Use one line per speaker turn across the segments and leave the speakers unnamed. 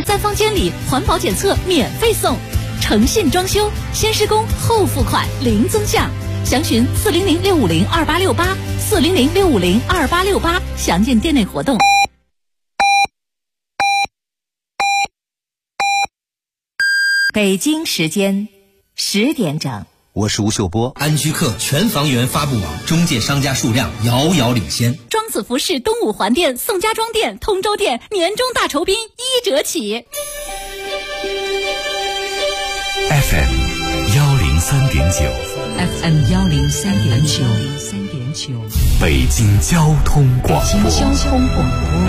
在房间里环保检测免费送，诚信装修，先施工后付款零增项。详询400-650-2868，400-650-2868，详见店内活动。北京时间10点整，
我是吴秀波。
安居客全房源发布网中介商家数量遥遥领先。
庄子服饰东五环店、宋家庄店、通州店年终大酬宾1折起。
FM 103.9
FM 103.9，
北京交通广播。
北京交通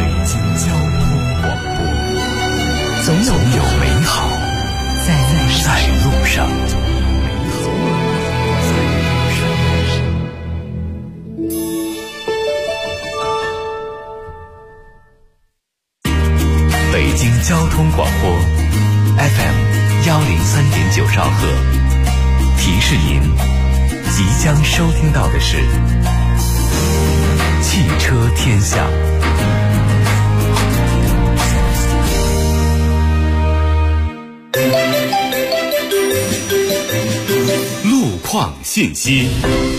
广播，总有美好在路上。
北京交通广播 FM 103.9兆赫，提示您即将收听到的是汽车天下。路况信息。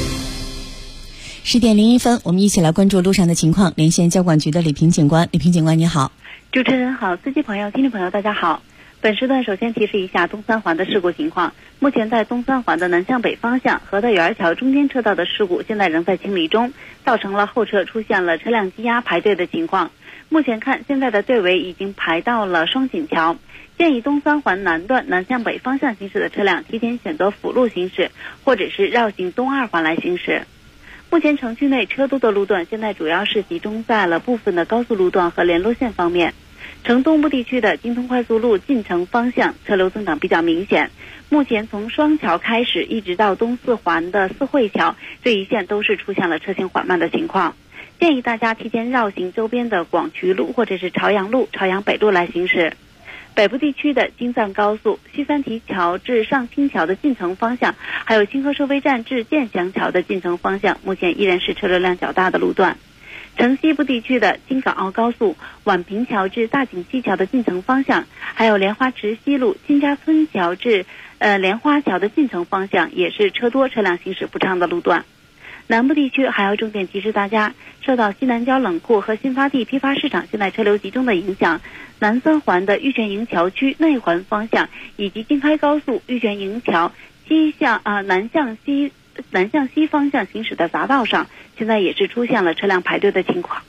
10点01分，我们一起来关注路上的情况。连线交管局的李平警官，李平警官你好。
主持人好，司机朋友、听众朋友大家好。本时段首先提示一下东三环的事故情况。目前在东三环的南向北方向河道园桥中间车道的事故现在仍在清理中，造成了后车出现了车辆积压排队的情况。目前看现在的队尾已经排到了双井桥，建议东三环南段南向北方向行驶的车辆提前选择辅路行驶，或者是绕行东二环来行驶。目前城区内车多的路段现在主要是集中在了部分的高速路段和联络线方面。城东部地区的京通快速路进城方向车流增长比较明显，目前从双桥开始一直到东四环的四惠桥这一线都是出现了车行缓慢的情况，建议大家提前绕行周边的广渠路或者是朝阳路、朝阳北路来行驶。北部地区的京藏高速西三提桥至上清桥的进城方向，还有清河收费站至建祥桥的进城方向，目前依然是车流量较大的路段。城西部地区的京港澳高速宛平桥至大井西桥的进城方向，还有莲花池西路金家村桥至莲花桥的进城方向，也是车多车辆行驶不畅的路段。南部地区还要重点提示大家，受到西南郊冷库和新发地批发市场现在车流集中的影响，南三环的玉泉营桥区内环方向以及京开高速玉泉营桥南向西方向行驶的匝道上，现在也是出现了车辆排队的情况。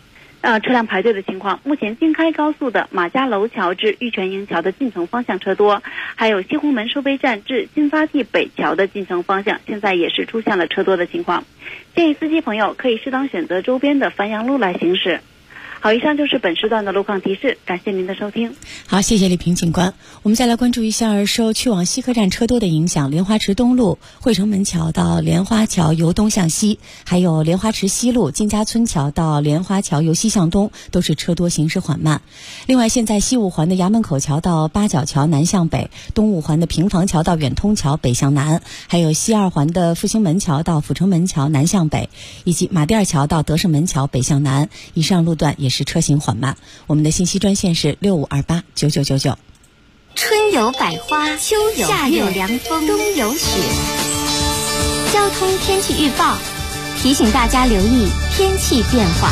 目前京开高速的马家楼桥至玉泉营桥的进城方向车多，还有西红门收费站至新发地北桥的进城方向，现在也是出现了车多的情况。建议司机朋友可以适当选择周边的繁阳路来行驶。好，以上就是本时段的路况提示，感谢您的收听。
好，谢谢李平警官。我们再来关注一下受去往西客站车多的影响，莲花池东路汇成门桥到莲花桥由东向西，还有莲花池西路金家村桥到莲花桥由西向东，都是车多行驶缓慢。另外，现在西五环的衙门口桥到八角桥南向北，东五环的平房桥到远通桥北向南，还有西二环的复兴门桥到阜成门桥南向北，以及马甸桥到德胜门桥北向南，以上路段也是车行缓慢。我们的信息专线是65289999。
春有百花，秋有夏有凉风，冬有雪。交通天气预报提醒大家留意天气变化。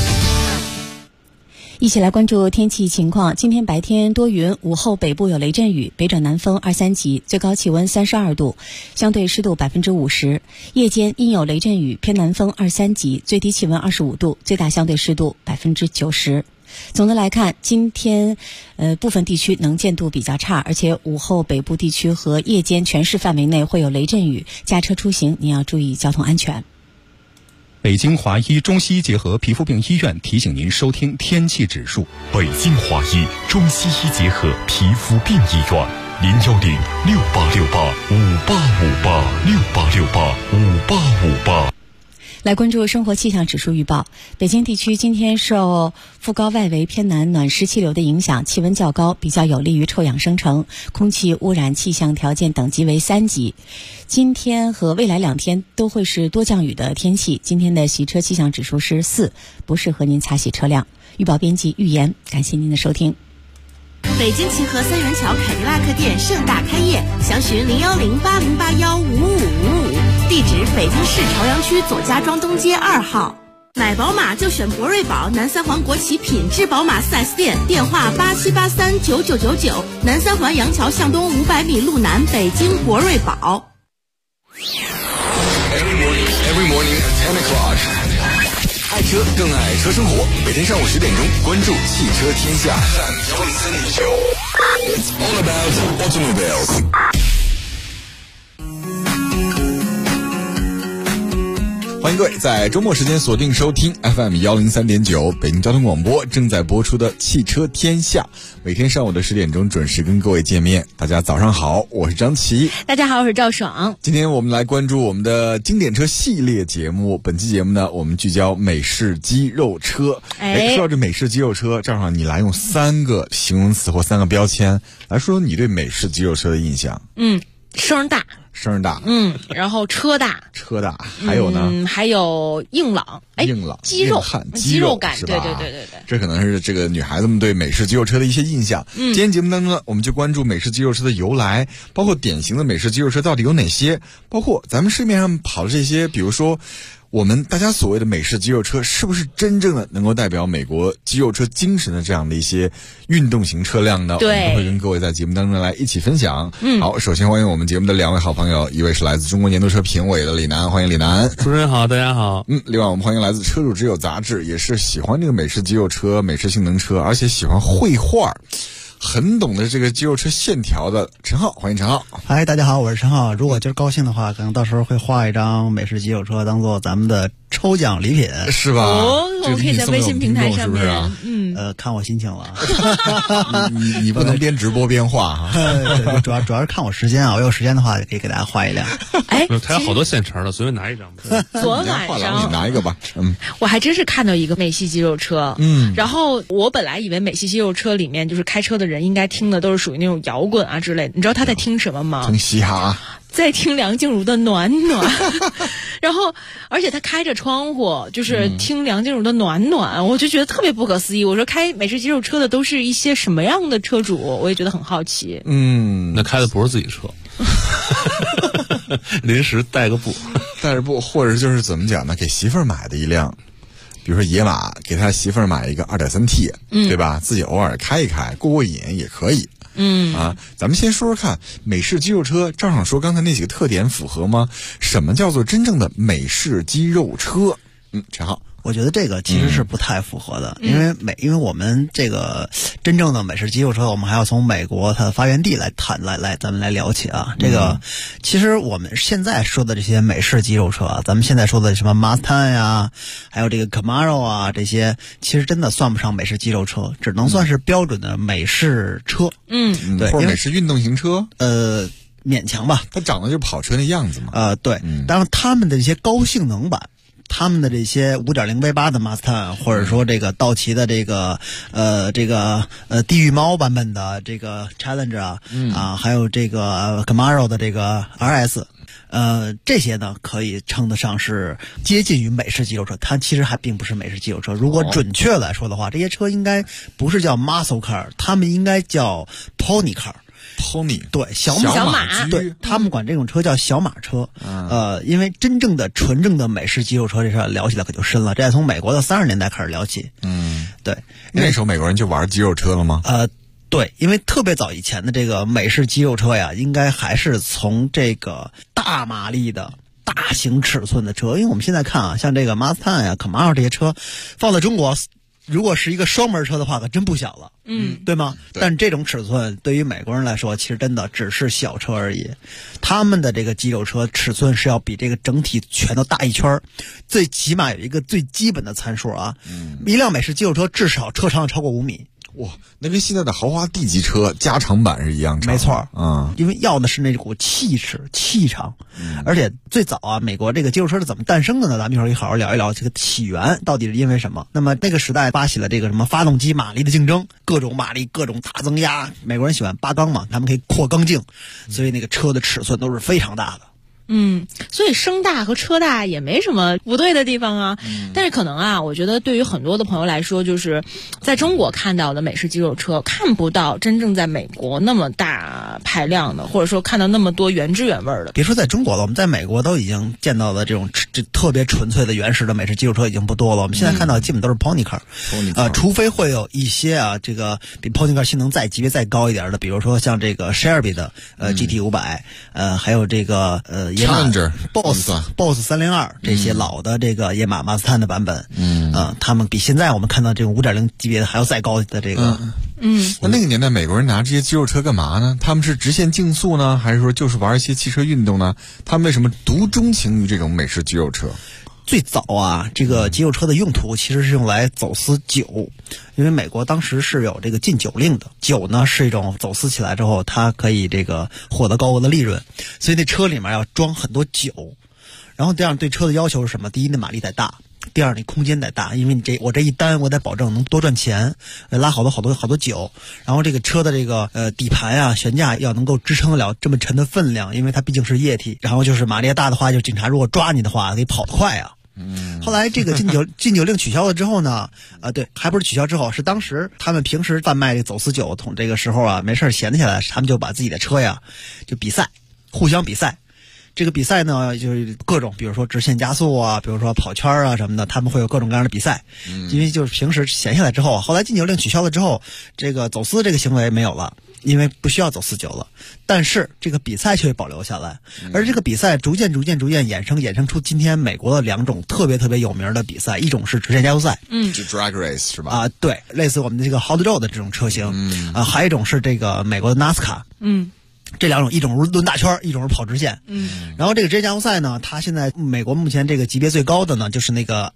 一起来关注天气情况。今天白天多云，午后北部有雷阵雨，北转南风2、3级，最高气温32度，相对湿度50%。夜间阴有雷阵雨，偏南风2、3级，最低气温25度，最大相对湿度90%。总的来看，今天部分地区能见度比较差，而且午后北部地区和夜间全市范围内会有雷阵雨，驾车出行您要注意交通安全。
北京华医中西医结合皮肤病医院提醒您收听天气指数。
北京华医中西医结合皮肤病医院，010-6868-5858，6868-5858。
来关注生活气象指数预报。北京地区今天受副高外围偏南暖湿气流的影响，气温较高，比较有利于臭氧生成，空气污染气象条件等级为3级。今天和未来2天都会是多降雨的天气，今天的洗车气象指数是4，不适合您擦洗车辆。预报编辑预言，感谢您的收听。
北京齐河三元桥凯迪拉克店盛大开业，详询01080815555，地址北京市朝阳区左家庄东街2号。买宝马就选博瑞宝，南三环国企品质宝马 4S 店，电话87839999，南三环杨桥向东500米路南，北京博瑞宝。
Every morning at 10 o'clock. 爱车更爱车生活，每天上午10点钟，关注汽车天下。It's all about automobiles. 欢迎各位在周末时间锁定收听 FM 103.9北京交通广播正在播出的汽车天下，每天上午的10点钟准时跟各位见面。大家早上好，我是张琪。
大家好，我是赵爽。
今天我们来关注我们的经典车系列节目，本期节目呢，我们聚焦美式肌肉车。说到这美式肌肉车，赵爽你来用3个形容词或3个标签来说你对美式肌肉车的印象。
声大，然后车大，
还有呢？
还有硬朗，肌肉感，
是吧？
对，
这可能是这个女孩子们对美式肌肉车的一些印象。今天节目当中呢，我们就关注美式肌肉车的由来，包括典型的美式肌肉车到底有哪些，包括咱们市面上跑的这些，比如说我们大家所谓的美式肌肉车是不是真正的能够代表美国肌肉车精神的这样的一些运动型车辆呢？
对，
我们都会跟各位在节目当中来一起分享。好，首先欢迎我们节目的2位好朋友，一位是来自中国年度车评委的李楠，欢迎李楠。
主持人好，大家好。
另外我们欢迎来自车主之友杂志，也是喜欢这个美式肌肉车、美式性能车，而且喜欢绘画，很懂得这个肌肉车线条的陈浩，欢迎陈浩。
嗨，大家好，我是陈浩。如果今儿高兴的话，可能到时候会画一张美式肌肉车当做咱们的抽奖礼品，
是吧？
我可以在微信平台上面，
看我心情了。
你不能边直播边画哈。
对，主要是看我时间啊，我有时间的话可以给大家画一辆。
他有好多现成的，随便拿一张吧。
昨晚上
你拿一个吧。
我还真是看到一个美系肌肉车。然后我本来以为美系肌肉车里面就是开车的人应该听的都是属于那种摇滚啊之类的，你知道他在听什么吗？
听嘻哈。
在听梁静茹的暖暖。然后而且他开着窗户就是听梁静茹的暖暖，我就觉得特别不可思议。我说开美式肌肉车的都是一些什么样的车主，我也觉得很好奇。
那开的不是自己车。临时带着步，
或者就是怎么讲呢？给媳妇儿买的一辆，比如说野马，给他媳妇儿买一个 2.3T，对吧？自己偶尔开一开，过瘾也可以。咱们先说说看，美式肌肉车，赵爽说刚才那几个特点符合吗？什么叫做真正的美式肌肉车？陈浩。
我觉得这个其实是不太符合的，因为我们这个真正的美式肌肉车，我们还要从美国它的发源地来谈，咱们来聊起啊。这个其实我们现在说的这些美式肌肉车啊，咱们现在说的什么 Mustang 呀，还有这个 Camaro 啊，这些其实真的算不上美式肌肉车，只能算是标准的美式车。
对，或者美式运动型车。
勉强吧，
它长得就是跑车那样子嘛。
对，当然他们的这些高性能版。他们的这些 5.0 V8 的 Mustang， 或者说这个道奇的这个地狱猫版本的这个 Challenger 还有这个 Camaro 的这个 RS， 这些呢可以称得上是接近于美式肌肉车，它其实还并不是美式肌肉车。如果准确来说的话，这些车应该不是叫 muscle car， 他们应该叫 pony car。pony 对小马，对他们管这种车叫小马车。因为真正的纯正的美式肌肉车这事聊起来可就深了，这从美国的30年代开始聊起。对，
那时候美国人就玩肌肉车了吗？
对，因为特别早以前的这个美式肌肉车呀，应该还是从这个大马力的大型尺寸的车，因为我们现在看啊，像这个 Mustang 呀、Camaro 这些车放在中国，如果是一个双门车的话可真不小了，对吗？但这种尺寸对于美国人来说其实真的只是小车而已，他们的这个肌肉车尺寸是要比这个整体全都大一圈，最起码有一个最基本的参数啊，一辆美式肌肉车至少车长超过5米。
哇，那跟现在的豪华 D 级车加长版是一样长。
没错，因为要的是那股气势、气场。而且最早啊，美国这个肌肉车是怎么诞生的呢？咱们一会儿可以好好聊一聊这个起源到底是因为什么。那么那个时代发起了这个什么发动机马力的竞争，各种马力、各种大增压。美国人喜欢8缸嘛，他们可以扩缸径，所以那个车的尺寸都是非常大的。
所以声大和车大也没什么不对的地方啊。但是可能啊，我觉得对于很多的朋友来说，就是在中国看到的美式肌肉车，看不到真正在美国那么大排量的，或者说看到那么多原汁原味的。
别说在中国了，我们在美国都已经见到的这种特别纯粹的原始的美式肌肉车已经不多了。我们现在看到基本都是 Pony Car，除非会有一些啊，这个比 Pony Car 性能级别再高一点的，比如说像这个 Shelby 的GT500，还有这个野马 Boss 302这些老的这个野马马自坦的版本，他们比现在我们看到这种 5.0 级别的还要再高的这个。
那个年代美国人拿这些肌肉车干嘛呢？他们是直线竞速呢，还是说就是玩一些汽车运动呢？他们为什么独钟情于这种美式肌肉车？
最早啊，这个肌肉车的用途其实是用来走私酒，因为美国当时是有这个禁酒令的，酒呢是一种走私起来之后，它可以这个获得高额的利润，所以那车里面要装很多酒。然后这样对车的要求是什么？第一，那马力得大；第二，你空间得大，因为我这一单我得保证能多赚钱，拉好多酒。然后这个车的这个底盘啊、悬架要能够支撑得了这么沉的分量，因为它毕竟是液体。然后就是马力大的话，就警察如果抓你的话，可以跑得快啊。后来这个禁酒令取消了之后呢，对，还不是取消之后，是当时他们平时贩卖这走私酒，从这个时候啊没事闲下来，他们就把自己的车呀就比赛，互相比赛。这个比赛呢，就是各种，比如说直线加速啊，比如说跑圈啊什么的，他们会有各种各样的比赛。因为就是平时闲下来之后，后来禁酒令取消了之后，这个走私这个行为没有了，因为不需要走私酒了。但是这个比赛却会保留下来，而这个比赛逐渐衍生出今天美国的两种特别有名的比赛，一种是直线加速赛，
就 drag race 是吧？
对，类似我们的这个 Hot Rod 的这种车型，还有一种是这个美国的 NASCAR，这两种，一种是轮大圈，一种是跑直线。然后这个直线加速赛呢，它现在美国目前这个级别最高的呢，就是那个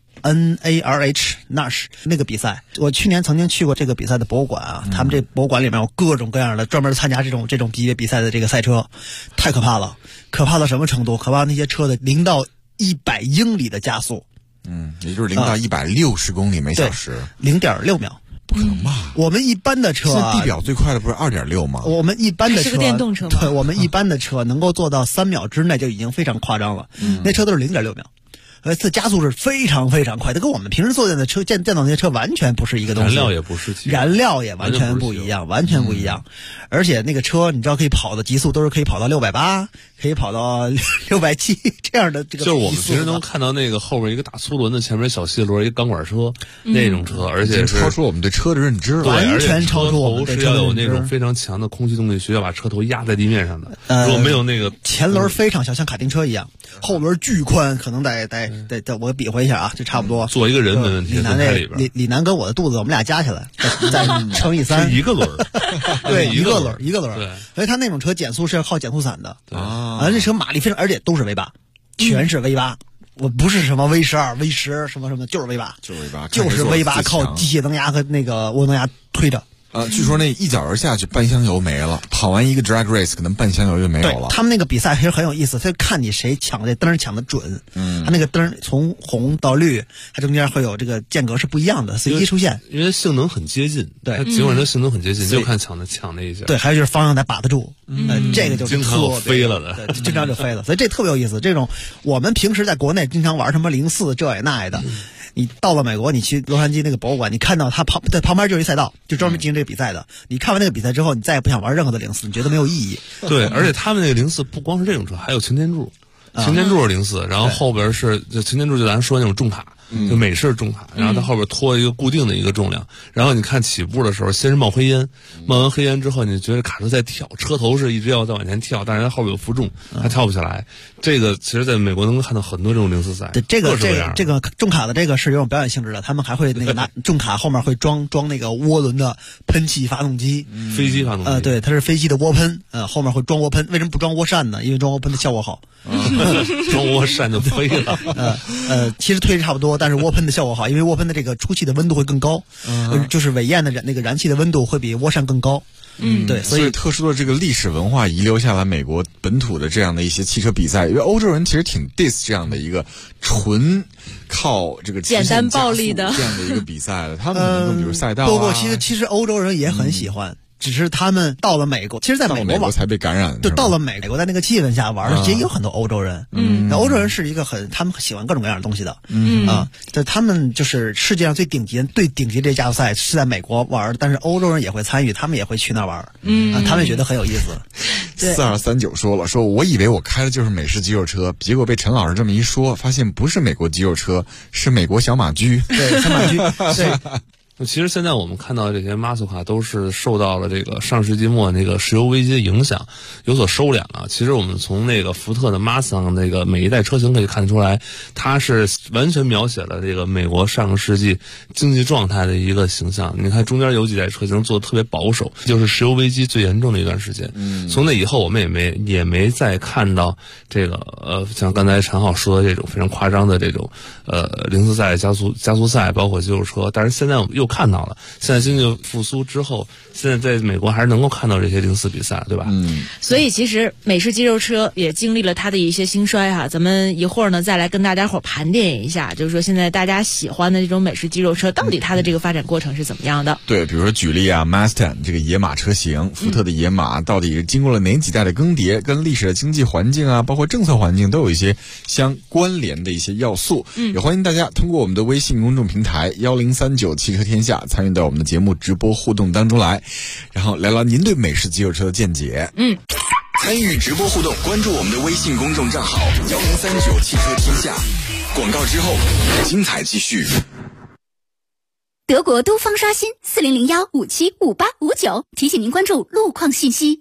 NARH 那个比赛。我去年曾经去过这个比赛的博物馆啊，他们这博物馆里面有各种各样的专门参加这种级别比赛的这个赛车，太可怕了，可怕到什么程度？可怕那些车的0到100英里的加速，
也就是0到160公里每小时
，0.6秒。
不可能吧？
我们一般的车
现在地表最快的不是2.6吗？
我们一般的车
是个电动车吗？
对，我们一般的车能够做到3秒之内就已经非常夸张了。那车都是0.6秒。这加速是非常快，它跟我们平时坐在的车见到那些车完全不是一个东西，
燃料也不是，
燃料也完全不一样，完全不一样。而且那个车你知道可以跑的极速都是可以跑到680，可以跑到670这样的这个。
就是我们平时能看到那个后边一个大粗轮子，前面小细轮一个钢管车那种车，而且
超出我们对车的认知了，
完全超出我们对车的认知。
是要有那种非常强的空气动力学，要把车头压在地面上的。如果没有那个
前轮非常小，像卡丁车一样，后轮巨宽，可能得我比划一下啊，就差不多。
坐一个人没问题。
李楠跟我的肚子，我们俩加起来再乘以3，
一个轮。
对，一个轮。对，所以他那种车减速是要靠减速伞的啊。这车马力非常，而且都是 V8，全是 V8。我不是什么 V12、V10什么，就是 V8，就是 V8，靠机械增压和那个涡轮增压推着。
据说那一脚而下去半箱油没了，跑完一个 drag race 可能半箱油就没有了。
他们那个比赛其实很有意思，他就看你谁抢这灯抢得准。他那个灯从红到绿，它中间会有这个间隔是不一样的，随机出现。
因为性能很接近，
对，
尽管它性能很接近，就看抢那一下。
对，还有就是方向得把得住，这个就是
经常飞了的，
经常就飞了，所以这特别有意思。这种我们平时在国内经常玩什么04这也那的。你到了美国，你去洛杉矶那个博物馆，你看到它在旁边就是一赛道，就专门进行这个比赛的。你看完那个比赛之后，你再也不想玩任何的04，你觉得没有意义。
对，而且他们那个04不光是这种车，还有擎天柱，擎天柱是04，然后后边是就擎天柱就咱说那种重卡。就美式重卡，然后它后边拖一个固定的一个重量，然后你看起步的时候，先是冒黑烟，冒完黑烟之后，你觉得卡车在跳，车头是一直要再往前跳，但是它后边有负重，它跳不起来。这个其实在美国能够看到很多这种04赛。
对，这个重卡的这个是有种表演性质的，他们还会那个拿重卡后面会装那个涡轮的喷气发动机，
飞机发动机。
对，它是飞机的涡喷，后面会装涡喷。为什么不装涡扇呢？因为装涡喷的效果好。
装涡扇就飞了。
其实推着差不多。但是涡喷的效果好，因为涡喷的这个出气的温度会更高，就是尾焰的那个燃气的温度会比涡扇更高。对，
所以特殊的这个历史文化遗留下来美国本土的这样的一些汽车比赛，因为欧洲人其实挺 diss 这样的一个纯靠这个
简单暴力的
这样的一个比赛的，他们比如赛道
不，其实欧洲人也很喜欢。 只是他们到了美国，其实在美国
才被感染，
就到了美国，在那个气氛下玩的，其实有很多欧洲人。那欧洲人是一个他们喜欢各种各样的东西的。他们就是世界上最顶级这加速赛是在美国玩，但是欧洲人也会参与，他们也会去那玩。他们觉得很有意思。
4239说了，说我以为我开的就是美式肌肉车，结果被陈老师这么一说，发现不是美国肌肉车，是美国小马驹。
对，小马驹。对。
其实现在我们看到这些 muscle car 都是受到了这个上世纪末那个石油危机的影响，有所收敛了。其实我们从那个福特的 Mustang 那个每一代车型可以看得出来，它是完全描写了这个美国上个世纪经济状态的一个形象。你看中间有几代车型做得特别保守，就是石油危机最严重的一段时间。从那以后我们也没再看到这个像刚才陈浩说的这种非常夸张的这种零四赛、加速赛，包括肌肉车。但是现在我们又看到了，现在经济复苏之后，现在在美国还是能够看到这些零四比赛，对吧？
所以其实美式肌肉车也经历了它的一些兴衰哈。咱们一会儿呢再来跟大家伙盘点一下，就是说现在大家喜欢的这种美式肌肉车，到底它的这个发展过程是怎么样的？
对，比如说举例啊 ，Mustang 这个野马车型，福特的野马到底经过了哪几代的更迭，跟历史的经济环境啊，包括政策环境都有一些相关联的一些要素。也欢迎大家通过我们的微信公众平台1039汽车天下参与到我们的节目直播互动当中来，然后聊聊您对美式肌肉车的见解。
参与直播互动，关注我们的微信公众账号1039汽车天下。广告之后，精彩继续。
德国都方刷新4001575859，提醒您关注路况信息。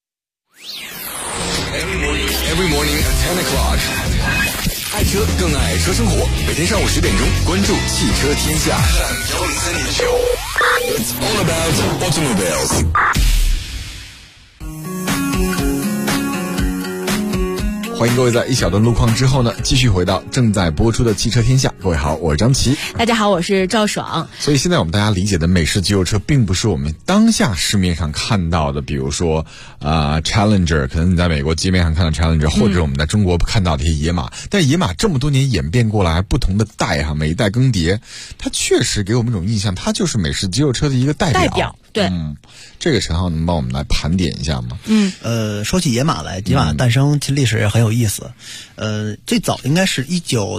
Every morning at 10 o'clock， 爱车更爱车生活。每天上午10点钟，关注汽车天下。It's all about automobiles。
欢迎各位在一小段路况之后呢，继续回到正在播出的汽车天下。各位好，我是张琪。
大家好，我是赵爽。
所以现在我们大家理解的美式肌肉车，并不是我们当下市面上看到的，比如说Challenger， 可能你在美国街面上看到 Challenger， 或者我们在中国看到的一些野马。但野马这么多年演变过来，不同的代每一代更迭，它确实给我们一种印象，它就是美式肌肉车的一个代表。
对，
这个陈浩能帮我们来盘点一下吗？
说起野马来，野马诞生其实历史也很有意思。最早应该是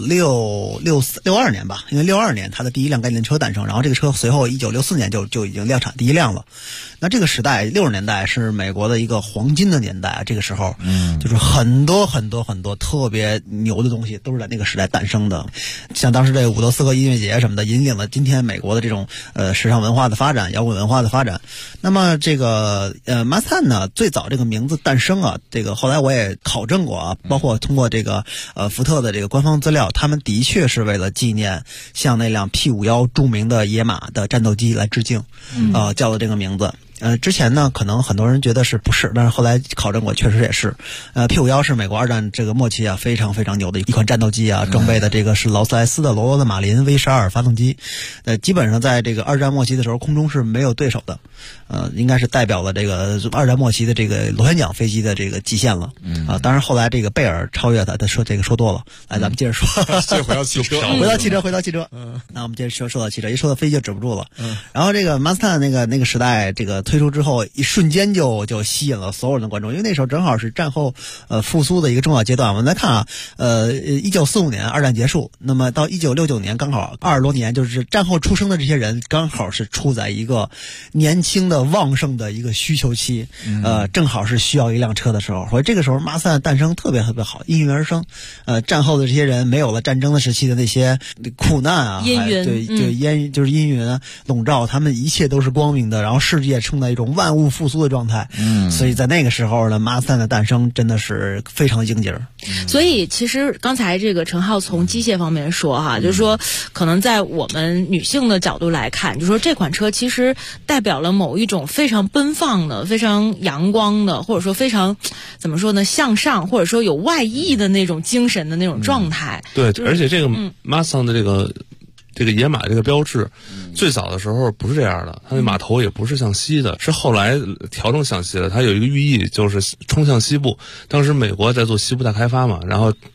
1962年吧，因为62年它的第一辆概念车诞生，然后这个车随后1964年就已经量产第一辆了。那这个时代60年代是美国的一个黄金的年代，这个时候就是很多特别牛的东西都是在那个时代诞生的，像当时这伍德斯克音乐节什么的，引领了今天美国的这种时尚文化的发展，摇滚文化的发展。那么这个Mustang 呢，最早这个名字诞生啊，这个后来我也考证过啊，包括通过这个福特的这个官方资料，他们的确是为了纪念像那辆 P51 著名的野马的战斗机来致敬，叫了这个名字。之前呢，可能很多人觉得是不是，但是后来考证过，确实也是。P51是美国二战这个末期啊，非常非常牛的一款战斗机啊，装备的这个是劳斯莱斯的罗伯特马林 V12发动机。基本上在这个二战末期的时候，空中是没有对手的。应该是代表了这个二战末期的这个螺旋桨飞机的这个极限了。当然后来这个贝尔超越他说这个说多了。来，咱们接着说。
回到汽车。
回到汽车。那我们接着说到汽车，一说到飞机就止不住了。然后这个 Mustang 那个时代这个推出之后，一瞬间就吸引了所有人的观众，因为那时候正好是战后复苏的一个重要阶段。我们来看啊，1945年二战结束，那么到1969年刚好20多年，就是战后出生的这些人刚好是处在一个年轻的旺盛的一个需求期，正好是需要一辆车的时候，所以这个时候Mustang诞生特别好，应运而生。战后的这些人没有了战争的时期的那些苦难啊，
阴云，
对，就是阴云笼罩，他们一切都是光明的，然后世界处在一种万物复苏的状态。所以在那个时候呢，Mustang的诞生真的是非常应景儿。
所以其实刚才这个陈浩从机械方面说哈，就是说可能在我们女性的角度来看，就是说这款车其实代表了某一种非常奔放的、非常阳光的，或者说非常怎么说呢，向上，或者说有外溢的那种精神的那种状态。
对，而且这个 Mustang 的这个野马这个标志，最早的时候不是这样的，它那马头也不是向西的，是后来调整向西的。它有一个寓意，就是冲向西部。当时美国在做西部大开发嘛，然后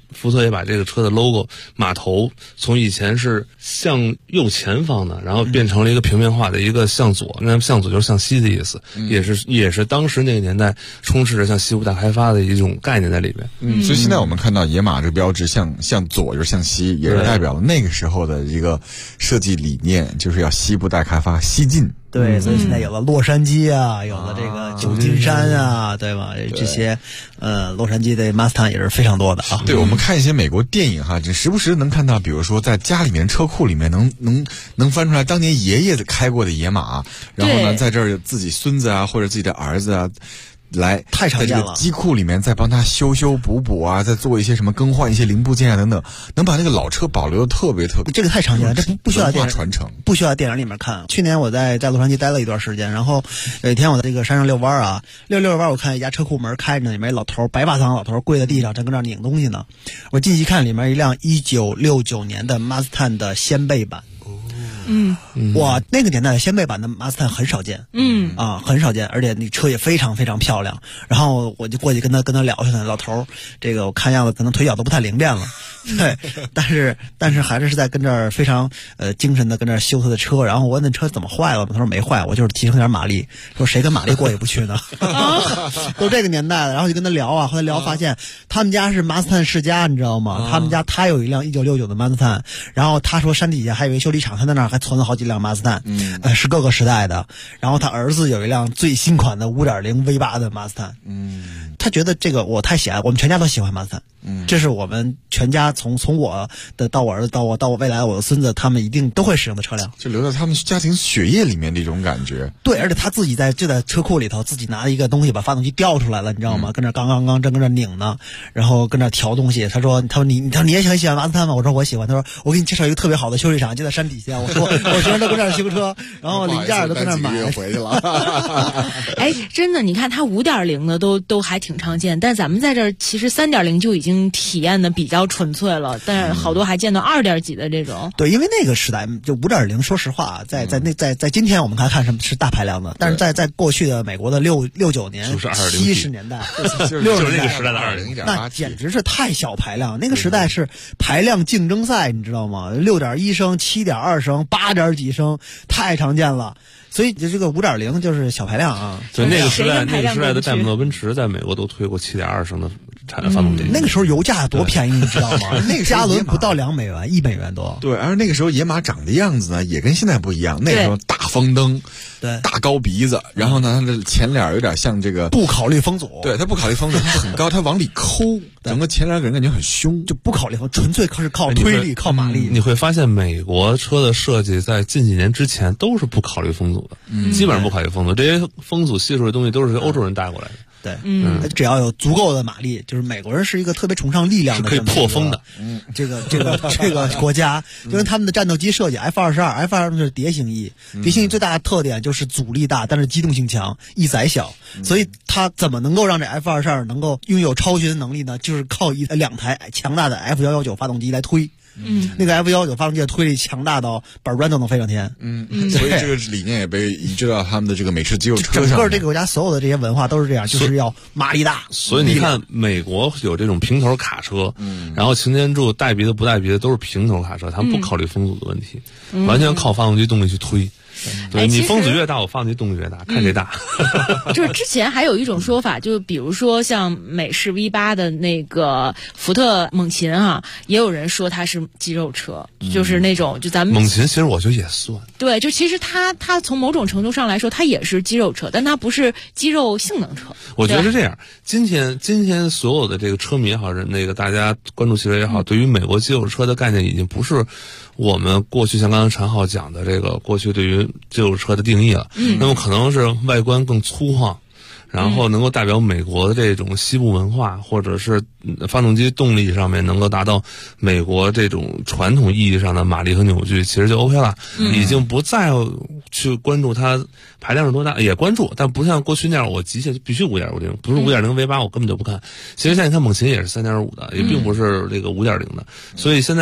福特也把这个车的 logo 马头从以前是向右前方的，然后变成了一个平面化的一个向左，那向左就是向西的意思，也是当时那个年代充斥着像西部大开发的一种概念在里边。
所以现在我们看到野马这个标志向左就是向西，也是代表了那个时候的一个设计理念，就是要西部大开发，西进。
对，所以现在有了洛杉矶啊，有了这个旧金山啊，对吧？这些洛杉矶的 Mustang 也是非常多的啊。
对，我们看一些美国电影哈，这时不时能看到，比如说在家里面车库里面能翻出来当年爷爷开过的野马，然后呢，在这儿自己孙子啊或者自己的儿子啊。来，
太常见了。
在这个机库里面再帮他修补啊，再做一些什么更换一些零部件啊等等，能把那个老车保留的特别。
这个太常见了，这不需要电影
传承，
不需要电影里面看。去年我在洛杉矶待了一段时间，然后有一天我在这个山上遛弯啊，遛弯，我看一家车库门开着，里面老头白发苍老头跪在地上，正跟那拧东西呢。我进去看，里面一辆1969年的 Mustang 的掀背版。哇，那个年代的掀背版的马自达很少见，很少见，而且那车也非常非常漂亮。然后我就过去跟他聊去了，老头这个我看样子可能腿脚都不太灵便了，对，但是还是在跟这儿非常精神的跟这儿修他的车。然后我问那车怎么坏了，他说没坏，我就是提升点马力。说谁跟马力过意不去呢？都这个年代了，然后就跟他聊啊，后来聊发现他们家是马自达世家，你知道吗？他们家他有一辆1969的马自达，然后他说山底下还有一个修理厂，他在那儿还存了好几辆马自达，是各个时代的。然后他儿子有一辆最新款的 5.0 V8 的马自达，他觉得这个我太喜爱，我们全家都喜欢马自达，这是我们全家从我的到我儿子到我未来我的孙子，他们一定都会使用的车辆，
就留在他们家庭血液里面的一种感觉。
对，而且他自己就在车库里头自己拿了一个东西把发动机调出来了，你知道吗？跟那刚正跟那拧呢，然后跟那调东西。他说你也很喜欢马自达吗？我说我喜欢。他说我给你介绍一个特别好的修理厂，就在山底下。我说我学生都跟那儿修车，然后零件都跟那儿买
回去了。
哎，真的，你看它5.0的都还挺常见，但咱们在这儿其实3.0就已经体验的比较纯粹了，但是好多还见到2.几的这种。
对，因为那个时代就5.0，说实话，在今天我们看什么是大排量的，但是在过去的美国的69年、70年代、
就是那个时代的2.0，
那简直是太小排量。那个时代是排量竞争赛，你知道吗？6.1升、7.2升、8点几升，太常见了。所以这个5.0就是小排量啊。
所以那个时代的戴姆勒奔驰在美国都推过7.2升的发动机。
那个时候油价多便宜，你知道吗？那个加仑不到$2，$1多。
对，而那个时候野马长的样子呢，也跟现在不一样。那个时候大风灯，
对，
大高鼻子，然后呢，它的前脸有点像这个
不考虑风阻。
对，它不考虑风阻，它很高，它往里抠，整个前脸给人感觉很凶，
就不考虑风，纯粹是靠推力、靠马力。
你会发现美国车的设计在近几年之前都是不考虑风阻的，基本上不考虑风阻，这些风阻系数的东西都是欧洲人带过来的。
对，只要有足够的马力，就是美国人是一个特别崇尚力量的，
是可以破风的。
这个国家，因为他们的战斗机设计 F-22 是蝶形翼，蝶形翼最大的特点就是阻力大，但是机动性强，翼载小，所以它怎么能够让这 F-22 能够拥有超群能力呢？就是靠2台强大的 F-119 发动机来推。那个 F-119 发动机的推力强大到板砖都能飞上天。
所以这个理念也被移植到他们的这个美式肌肉车上。
整个这个国家所有的这些文化都是这样，就是要马力大。
所以你看，美国有这种平头卡车，然后擎天柱带鼻子不带鼻子都是平头卡车，他们不考虑风阻的问题，完全靠发动机动力去推。对，你风阻越大，我发动机动力越大，看谁大。
就是之前还有一种说法，就比如说像美式 V8 的那个福特猛禽啊，也有人说它是肌肉车，就是那种就咱们
猛禽，其实我觉得也算。
对，就其实它从某种程度上来说，它也是肌肉车，但它不是肌肉性能车。
我觉得是这样。今天所有的这个车迷也好，那个大家关注汽车也好，对于美国肌肉车的概念已经不是我们过去像刚刚陈浩讲的这个过去对于肌肉车的定义了。那么可能是外观更粗犷，然后能够代表美国的这种西部文化，或者是发动机动力上面能够达到美国这种传统意义上的马力和扭矩，其实就 OK 了。已经不再去关注它排量是多大，也关注，但不像过去那样我极限必须5.50，不是5.0 V8 我根本就不看。其实现在你看猛禽也是3.5的，也并不是这个5.0的。所以现在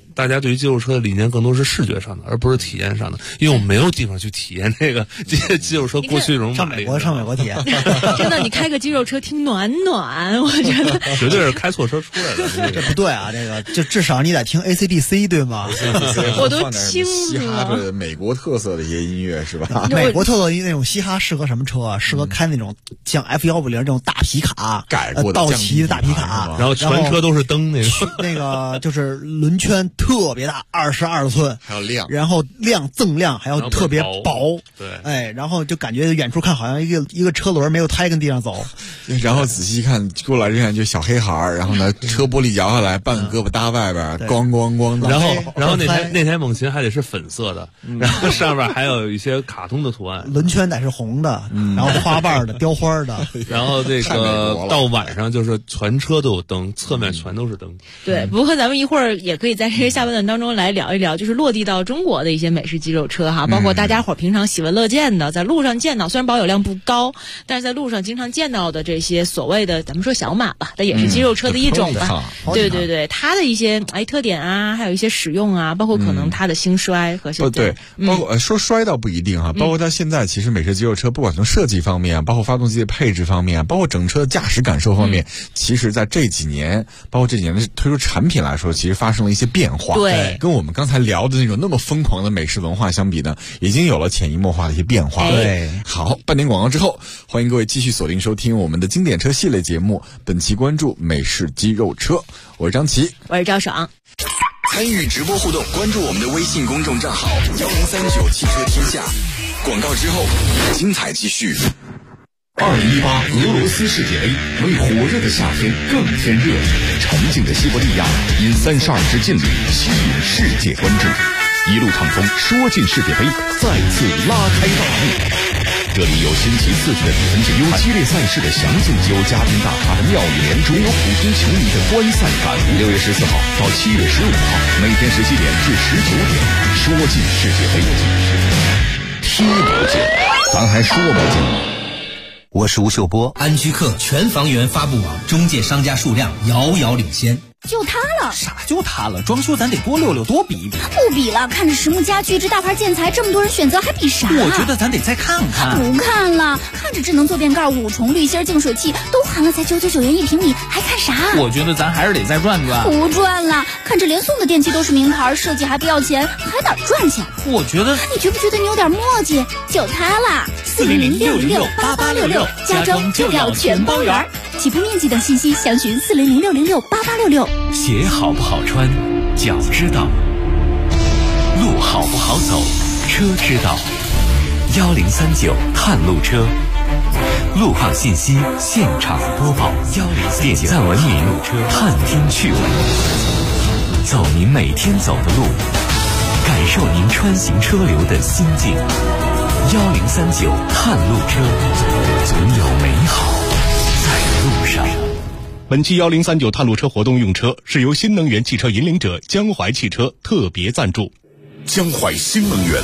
大家对于肌肉车的理念更多是视觉上的，而不是体验上的，因为我们没有地方去体验这些肌肉车过去这种马力。
上美国体验，
真的，你开个肌肉车听暖暖，我觉得
绝对是开错车出来的。
这不对啊，这个就至少你得听 AC/DC 对吗？
我都听
嘻哈的美国特色的一些音乐是吧？
美国特色的那种嘻哈适合什么车啊？适合开那种像 F150这种大皮卡，
改过的
道奇的大皮卡，
然后全车都是灯
那个就是轮圈特别大，22寸，
还有亮，
然后锃亮，还要特别薄，
对，
哎，然后就感觉远处看好像一个车轮没有胎跟地上走，
然后仔细看过来这样就小黑孩儿，然后呢车玻璃摇下来，半个胳膊搭外边，咣咣咣，
然后那台猛禽还得是粉色的，然后上面还有一些卡通的图案，
轮圈得是红的，然后花瓣的、雕花的，
然后这个到晚上就是全车都有灯，侧面全都是灯。
对，不过咱们一会儿也可以在这些下半段当中来聊一聊，就是落地到中国的一些美式肌肉车哈，包括大家伙平常喜闻乐见的，在路上见到，虽然保有量不高，但是在路上经常见到的这些所谓的咱们说小马吧，它也是肌肉车的一种吧。对，它的一些特点啊，还有一些使用啊，包括可能它的兴衰和现在。
对，包括说衰倒不一定哈，包括它现在其实美式肌肉车不管从设计方面啊，包括发动机的配置方面啊，包括整车的驾驶感受方面，其实在这几年，包括这几年的推出产品来说，其实发生了一些变化。
对，
跟我们刚才聊的那种那么疯狂的美式文化相比呢，已经有了潜移默化的一些变化。
对，
好，半点广告之后，欢迎各位继续锁定收听我们的经典车系列节目，本期关注美式肌肉车，我是张琪，
我是赵爽。
参与直播互动，关注我们的微信公众账号1039汽车天下。广告之后，精彩继续。
2018俄罗斯世界杯为火热的夏天更添热情，沉静的西伯利亚因32支劲旅吸引世界关注，一路畅通，说进世界杯再次拉开大幕。这里有新奇刺激的比分之有激烈赛事的详尽，有嘉宾大咖的妙语连珠，有普通球迷的观赛感。6月14号到7月15号，每天17点至19点，说进世界杯，踢不进，咱还说不进。
我是吴秀波，安居客全房源发布网中介商家数量遥遥领先。
就它了？
啥就它了？装修咱得多溜溜，多比一比。
不比了，看着实木家具这大牌建材，这么多人选择，还比啥？
我觉得咱得再看看。
不看了，看着智能坐便盖、5重滤芯净水器都含了，才999元1平米，还看啥？
我觉得咱还是得再转转。
不转了，看着连送的电器都是名牌，设计还不要钱，还哪赚钱？
我觉得，
你觉不觉得你有点磨叽？就它啦，400-606-8866，家装就要全包圆。起步面积等信息详询400-606-8866。
鞋好不好穿，脚知道；路好不好走，车知道。1039探路车，路况信息现场播报。点赞文明探听趣闻，走您每天走的路，感受您穿行车流的心境。1039探路车，总有美好在路上。
本期1039探路车活动用车是由新能源汽车引领者江淮汽车特别赞助。
江淮新能源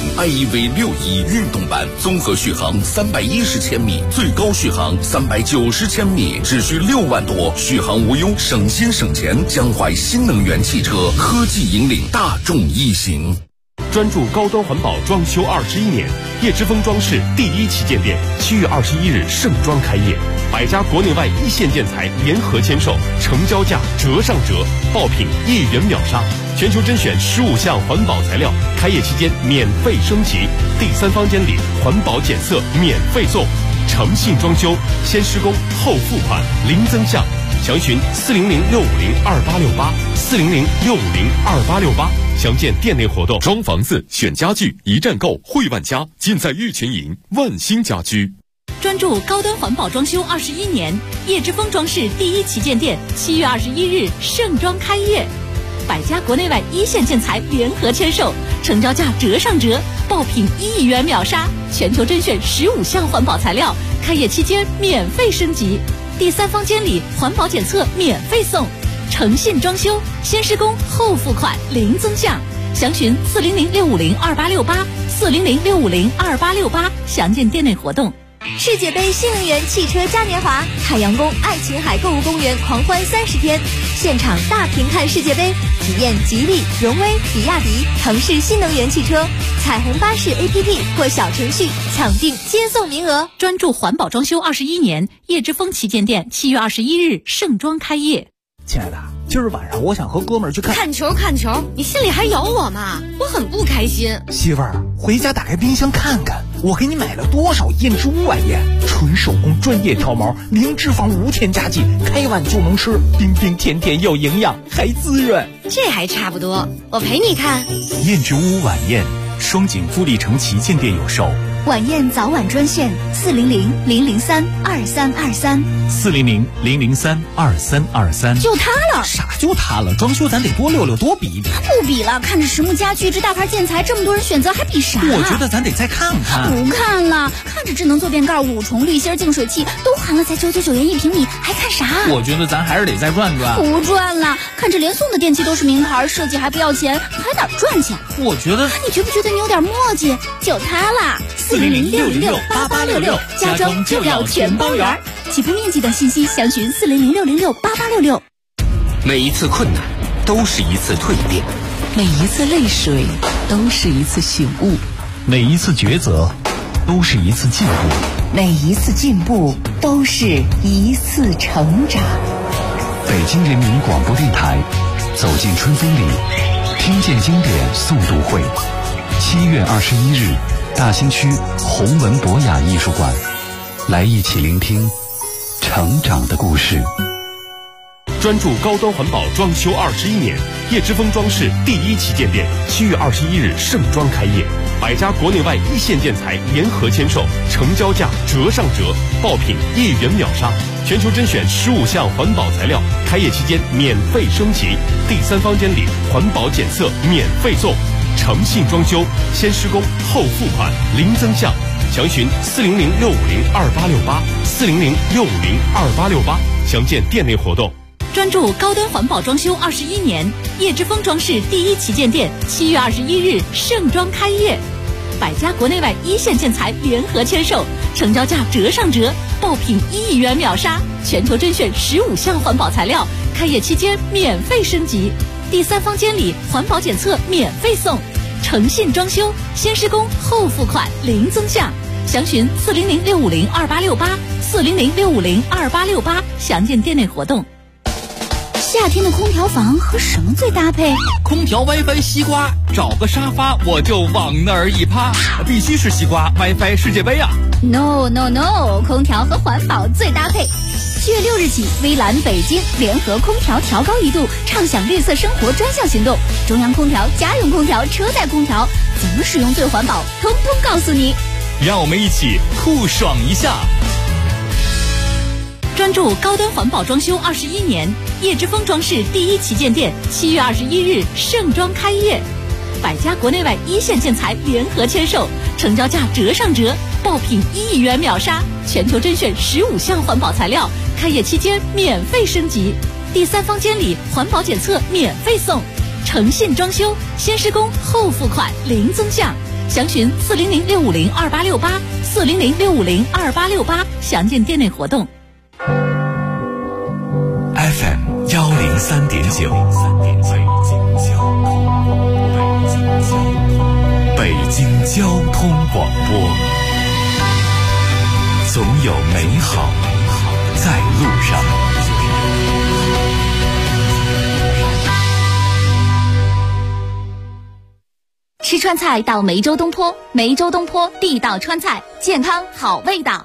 iEV61运动版，综合续航310千米，最高续航390千米，只需6万多，续航无忧，省心省钱。江淮新能源汽车，科技引领大众一行。
专注高端环保装修21年，叶之峰装饰第一旗舰店7月21日盛装开业，100家国内外一线建材联合签售，成交价折上折，爆品1元秒杀，全球甄选15项环保材料，开业期间免费升级，第3方监理，环保检测免费送，诚信装修，先施工后付款，零增项。详询400-650-2868，400-650-2868，详见店内活动。装房子选家具，一站购汇万家，尽在玉泉营万兴家居。
专注高端环保装修21年，叶之峰装饰第一旗舰店7月21日盛装开业，100家国内外一线建材联合签售，成交价折上折，爆品1亿元秒杀，全球甄选15项环保材料，开业期间免费升级，第3方监理，环保检测免费送，诚信装修，先施工后付款，零增项。详询400-650-2868，400-650-2868，详见店内活动。
世界杯新能源汽车嘉年华，海洋宫爱琴海购物公园狂欢30天，现场大屏看世界杯，体验吉利、荣威、比亚迪、腾势新能源汽车，彩虹巴士 APP 或小程序抢订接送名额。
专注环保装修21年，叶之峰旗舰店7月21日盛装开业。
亲爱的，今儿晚上我想和哥们儿去
看球，你心里还有我吗？我很不开心。
媳妇儿，回家打开冰箱看看，我给你买了多少燕之屋晚宴，纯手工专业挑毛，零脂肪无添加剂，开碗就能吃，冰冰甜甜又营养，还滋润。
这还差不多，我陪你看。
燕之屋晚宴，双井富力城旗舰店有售。
晚宴早晚专线400-003-2323，400-003-2323。就它了。
啥就它了？装修咱得多溜溜，多比一比。
不比了，看着实木家具这大牌建材，这么多人选择，还比啥？
我觉得咱得再看看。
不看了，看着智能坐便盖、5重滤芯净水器都含了，才999元1平米，还看啥？
我觉得咱还是得再转转。
不转了，看着连送的电器都是名牌，设计还不要钱，还哪赚钱？
我觉得，
你觉不觉得你有点墨迹？就它啦，400-606-8866，家装就要全包圆。起步面积等信息详询400-606-8866。
每一次困难都是一次蜕变，
每一次泪水都是一次醒悟，
每一次抉择都是一次进步，
每一次进步都是一次成长。
北京人民广播电台，走进春风里，听见经典诵读会，7月21日，大兴区弘文博雅艺术馆，来一起聆听成长的故事。
专注高端环保装修21年，叶之峰装饰第1旗舰店7月21日盛装开业，100家国内外一线建材联合签售，成交价折上折，爆品1元秒杀，全球甄选15项环保材料，开业期间免费升级，第3方监理，环保检测免费送，诚信装修，先施工后付款，零增项，详询400-650-2868，400-650-2868，详见店内活动。
专注高端环保装修21年，叶之峰装饰第1旗舰店7月21日盛装开业，100家国内外一线建材联合签售，成交价折上折，爆品1元秒杀，全球甄选15项环保材料，开业期间免费升级，第3方监理，环保检测免费送，诚信装修，先施工后付款，零增项，详询400-650-2868，400-650-2868，详见店内活动。
夏天的空调房和什么最搭配？
空调 WiFi 西瓜，找个沙发我就往那儿一趴，必须是西瓜 WiFi 世界杯啊
！No， 空调和环保最搭配。7月6日起，微蓝北京联合空调调高一度，畅享绿色生活专项行动。中央空调、家用空调、车载空调，怎么使用最环保，通通告诉你。
让我们一起酷爽一下。
专注高端环保装修21年，叶之峰装饰第1旗舰店7月21日盛装开业，100家国内外一线建材联合签售，成交价折上折，爆品1元秒杀，全球甄选15项环保材料，开业期间免费升级，第3方监理，环保检测免费送，诚信装修，先施工后付款，零增项，详询400-650-2868，400-650-2868，详见店内活动。
FM 103.9，北京交通广播，总有美好在路上。
吃川菜到梅州东坡，梅州东坡地道川菜，健康好味道。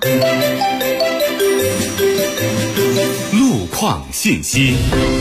路况信息。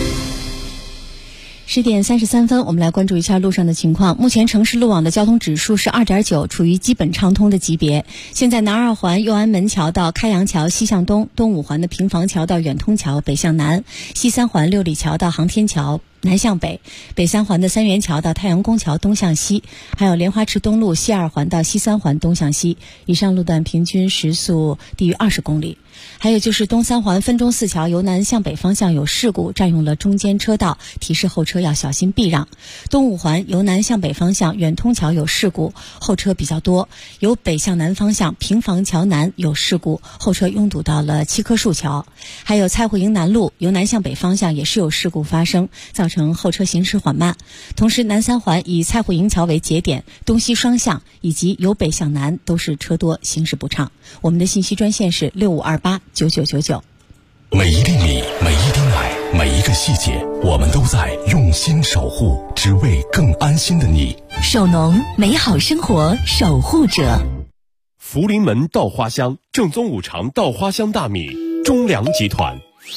10点33分，我们来关注一下路上的情况。目前城市路网的交通指数是2.9，处于基本畅通的级别。现在南二环右安门桥到开阳桥西向东，东五环的平房桥到远通桥北向南，西三环六里桥到航天桥南向北，北三环的三元桥到太阳宫桥东向西，还有莲花池东路西二环到西三环东向西，以上路段平均时速低于20公里。 还有就是东三环分钟寺桥由南向北方向有事故，占用了中间车道，提示后车要小心避让。东五环由南向北方向远通桥有事故，后车比较多。由北向南方向平房桥南有事故，后车拥堵到了七棵树桥。还有蔡户营南路由南向北方向也是有事故发生，造成后车行驶缓慢。同时南三环以蔡户营桥为节点，东西双向以及由北向南都是车多，行驶不畅。我们的信息专线是65289999。
每一粒米，每一滴奶，每一个细节，我们都在用心守护，只为更安心的你。
首农，美好生活守护者。
福临门稻花香，正宗五常稻花香大米，中粮集团。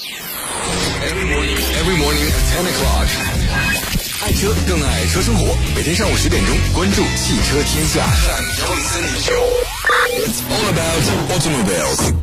Every morning at 10 o'clock。爱车更爱车生活，每天上午10点钟，关注汽车天下。It's all about automobiles。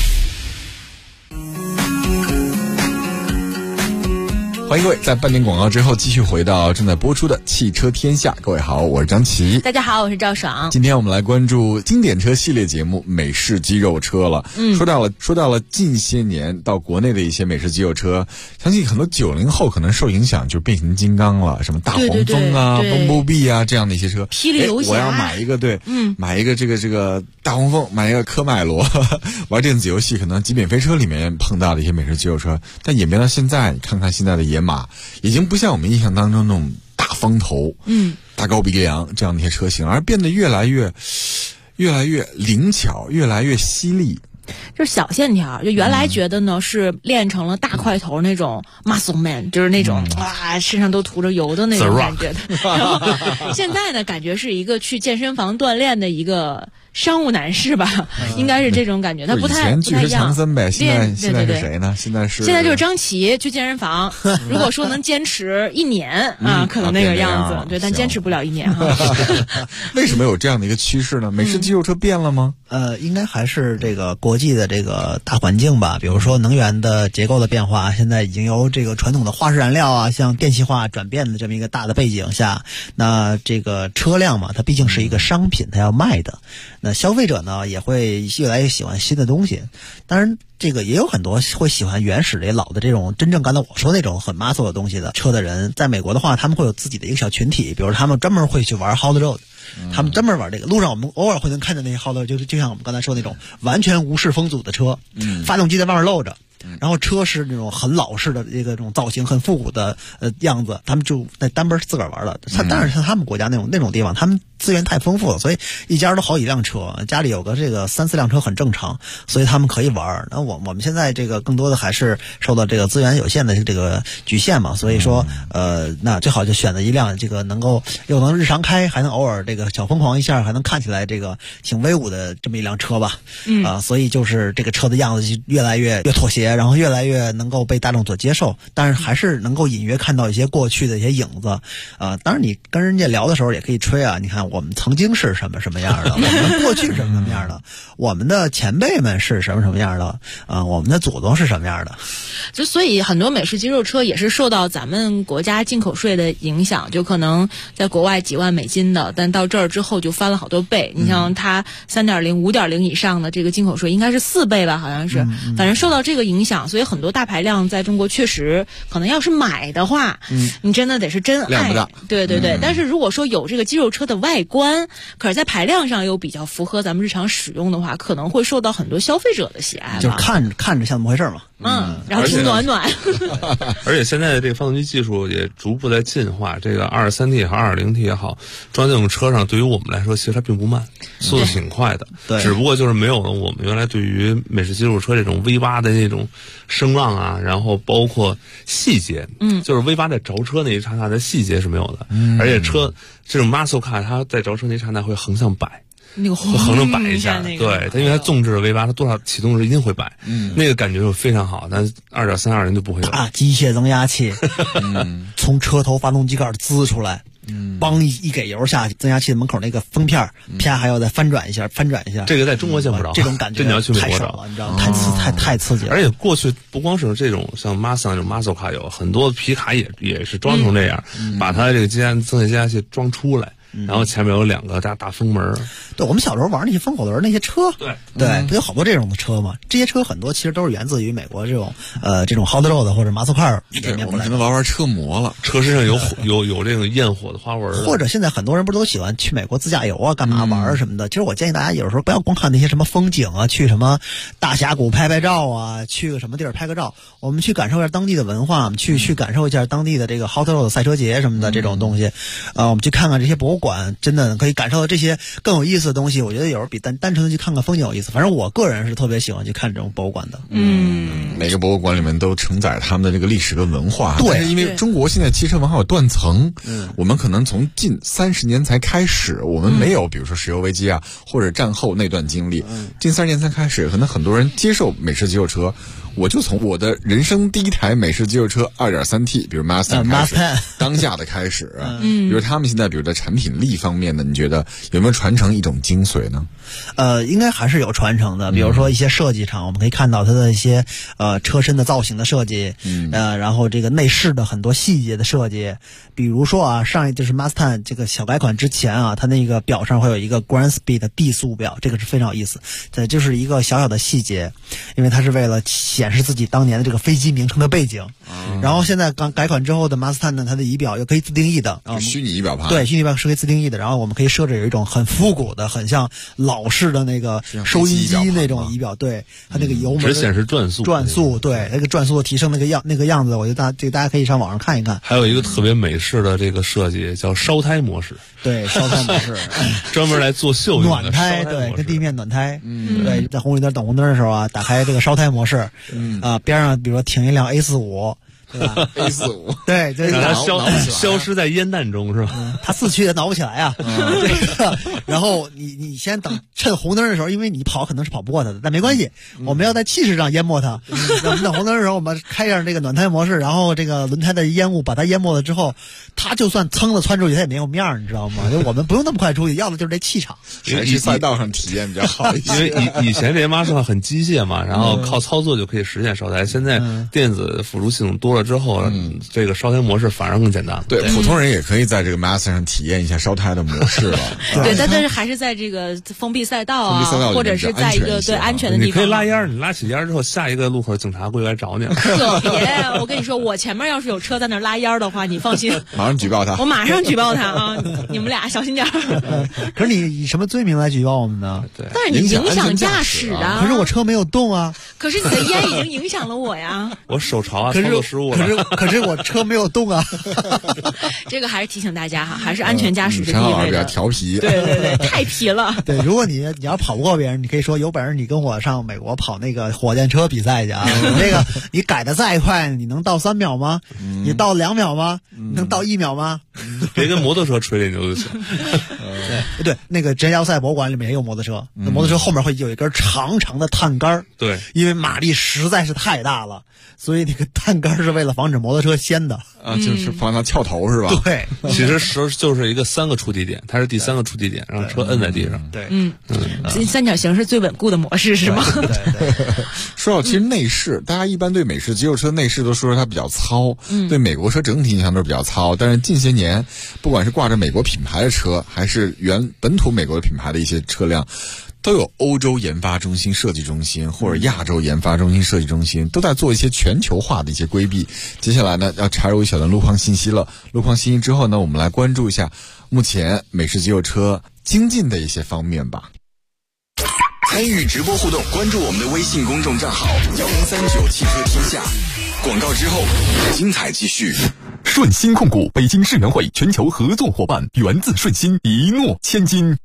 欢迎各位在半点广告之后继续回到正在播出的汽车天下。各位好，我是张琪。
大家好，我是赵爽。
今天我们来关注经典车系列节目美式肌肉车了。说到了近些年到国内的一些美式肌肉车，相信很多90后可能受影响，就变形金刚了，什么大黄蜂啊、奔波比啊这样的一些车。
霹雳游侠，
我要买一个买一个这个大黄蜂，买一个科迈罗，玩电子游戏可能极品飞车里面碰到的一些美式肌肉车，但演变到现在，你看看现在的野马，已经不像我们印象当中那种大方头、大高鼻梁这样的一些车型，而变得越来越灵巧，越来越犀利。
就是小线条，就原来觉得呢是练成了大块头那种 muscle man， 就是那种哇身上都涂着油的那种感觉的。然后现在呢，感觉是一个去健身房锻炼的一个商务男士吧，应该是这种感觉。他不太
以前巨石强森呗，现在
对
是谁呢？现在
就是张琪去健身房。如果说能坚持1年啊，可能那个样子，对，但坚持不了1年哈。
为什么有这样的一个趋势呢？美式肌肉车变了吗？
应该还是这个国际的这个大环境吧。比如说能源的结构的变化，现在已经由这个传统的化石燃料啊，向电气化转变的这么一个大的背景下，那这个车辆嘛，它毕竟是一个商品，它要卖的。那消费者呢也会越来越喜欢新的东西，当然这个也有很多会喜欢原始的老的这种真正刚才我说那种很 muscle 的东西的车的人。在美国的话，他们会有自己的一个小群体，比如他们专门会去玩 hot road，他们专门玩这个。路上我们偶尔会能看见那些 hot road，就像我们刚才说那种完全无视风阻的车，发动机在外面露着，然后车是那种很老式的这种造型，很复古的样子，他们就在单边自个儿玩了。当然像他们国家那种地方，他们资源太丰富了，所以一家都好几辆车，家里有个这个3-4辆车很正常，所以他们可以玩。那我们现在这个更多的还是受到这个资源有限的这个局限嘛，所以说那最好就选择一辆这个能够又能日常开，还能偶尔这个小疯狂一下，还能看起来这个挺威武的这么一辆车吧。所以就是这个车的样子就越来越妥协，然后越来越能够被大众所接受，但是还是能够隐约看到一些过去的一些影子。当然你跟人家聊的时候也可以吹啊，你看我们曾经是什么样的，我们过去是什么样的，我们的前辈们是什么样的，我们的祖宗是什么样的。
就所以很多美式肌肉车也是受到咱们国家进口税的影响，就可能在国外几万美金的，但到这儿之后就翻了好多倍。你像它 3.0、5.0 以上的这个进口税应该是4倍吧，好像是，反正受到这个影响，所以很多大排量在中国确实可能要是买的话，你真的得是真爱。
量不大。
对。但是如果说有这个肌肉车的外观，可是在排量上又比较符合咱们日常使用的话，可能会受到很多消费者的喜爱。
就是看着像那么回事嘛。
然后挺暖暖。
而且现在的这个发动机技术也逐步在进化，这个 23T 也好 2.0T 也好，装进车上对于我们来说其实它并不慢，速度挺快的。
对，
只不过就是没有了我们原来对于美式肌肉车这种 V8 的那种声浪啊，然后包括细节，就是 V8 在着车那一刹那的细节是没有的。而且车这种 muscle car 它在着车那一刹那会横向摆，
那个
会横着摆一下，对，它因为它纵置的 V8，它多少启动时一定会摆，那个感觉就非常好。但2.3、2.0就不会有。
大机械增压器，从车头发动机盖滋出来，梆一给油下去，增压器门口那个封片啪还要再翻转一下。
这个在中国见不着，
这种感觉
你要去美国
找了，你知道吗？太刺激了。
而且过去不光是这种像 Mazda 那种 muscle car， 有很多皮卡也是装成这样，把它这个增压器装出来。 然后前面有2个大风门。
对，我们小时候玩那些风火轮那些车，对，不有好多这种的车吗？这些车很多其实都是源自于美国这种hot rod 或者muscle car
对，我们还能玩车模了，
车身上有这种焰火的花纹，
或者现在很多人不都喜欢去美国自驾游啊，干嘛玩什么的？其实我建议大家有时候不要光看那些什么风景啊，去什么大峡谷拍照啊，去个什么地儿拍个照，我们去感受一下当地的文化，我们去感受一下当地的这个 hot rod 赛车节什么的这种东西，我们去看看这些博物馆，真的可以感受到这些更有意思的东西。我觉得有时候比单纯的去看看风景有意思。反正我个人是特别喜欢去看这种博物馆的。
每个博物馆里面都承载他们的这个历史跟文化。
对，
但是因为中国现在汽车文化有断层，我们可能从近30年才开始，我们没有比如说石油危机啊，或者战后那段经历，近30年才开始，可能很多人接受美式肌肉车。我就从我的人生第一台美式肌肉车 2.3T 比如 Mustang 开始，当下的开始，比如他们现在比如在产品力方面呢，你觉得有没有传承一种精髓呢？
应该还是有传承的，比如说一些设计上，我们可以看到它的一些车身的造型的设计，然后这个内饰的很多细节的设计，比如说啊，就是 Mustang 这个小改款之前啊，它那个表上会有一个 Grand Speed 的低速表，这个是非常有意思，这就是一个小小的细节，因为它是为了显示自己当年的这个飞机名称的背景。然后现在刚改款之后的 Mustang 呢，它的仪表又可以自定义的，
虚拟仪表盘，
对，虚拟仪表是可以自定义的。然后我们可以设置有一种很复古的、很像老式的那个收音机那种仪表，对，它那个油门
只显示转速，
对，那个转速的提升那个样子，我觉得大家可以上网上看一看。
还有一个特别美式的这个设计叫烧胎模式，
对，烧胎模式，
专门来做秀用的
暖胎，对，跟地面暖胎，对，在红绿灯等红灯的时候啊，打开这个烧胎模式，边上比如说停一辆 A45。
A45，
对，这
让它消失在烟弹中是吧？
它4驱也挠不起来啊。这个，然后你先趁红灯的时候，因为你跑可能是跑不过它的，但没关系，我们要在气势上淹没它。等红灯的时候，我们开上这个暖胎模式，然后这个轮胎的烟雾把它淹没了之后，它就算蹭的窜出去，它也没有面儿，你知道吗？就我们不用那么快出去，要的就是这气场。
还是赛道上体验比较好一些。
因为以前这些Mustang很机械嘛，然后靠操作就可以实现烧胎，现在电子辅助系统多了之后，这个烧胎模式反而更简单了。
对，普通人也可以在这个 Mustang 上体验一下烧胎的模式了。
对，但是还是在这个封闭赛道啊，或者是在一个对安全的地方。
你可以拉烟，你拉起烟之后，下一个路口警察过来找你。
别，我跟你说，我前面要是有车在那拉烟的话，你放心，
马上举报他。
我马上举报他啊！你们俩小心点。
可是你以什么罪名来举报我们呢？
对，
但是你影响驾驶啊。
可是我车没有动啊。
可是你的烟已经影响了我呀。
我手潮啊，操作失误了。
可是我车没有动啊。
这个还是提醒大家哈，还是安全驾驶是第一位的。
比较调皮。
对，太皮了。
对，如果你要跑不过别人，你可以说有本事你跟我上美国跑那个火箭车比赛去啊！那个你改的再快，你能到3秒吗？你到2秒吗？你能到1秒吗？
别跟摩托车吹这牛就行。
对，那个真要赛博物馆里面也有摩托车，那摩托车后面会有一根长长的碳杆。
对，
因为马力实在是太大了，所以那个碳杆是为了防止摩托车掀的
啊，就是防它翘头是吧？
对，
其实就是一个3个触地点，它是第3个触地点，让车摁在地上。
对，
三角形是最稳固的模式是吗？
对。
说到其实内饰，大家一般对美式肌肉车内饰都说它比较糙，对美国车整体印象都是比较糙。但是近些年，不管是挂着美国品牌的车，还是本土美国的品牌的一些车辆，都有欧洲研发中心设计中心或者亚洲研发中心设计中心都在做一些全球化的一些规避。接下来呢，要插入一小段路况信息了。路况信息之后呢，我们来关注一下目前美式肌肉车精进的一些方面吧。
参与直播互动，关注我们的微信公众账号1039汽车天下。广告之后，精彩继续。
顺鑫控股北京世园会全球合作伙伴，源自顺鑫，一诺千金。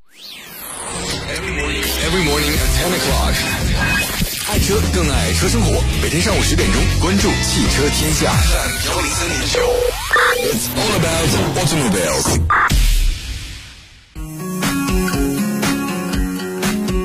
Every morning at 10 o'clock， 爱车更爱车生活。每天上午10点钟，关注汽车天下103.9。It's all about automobiles。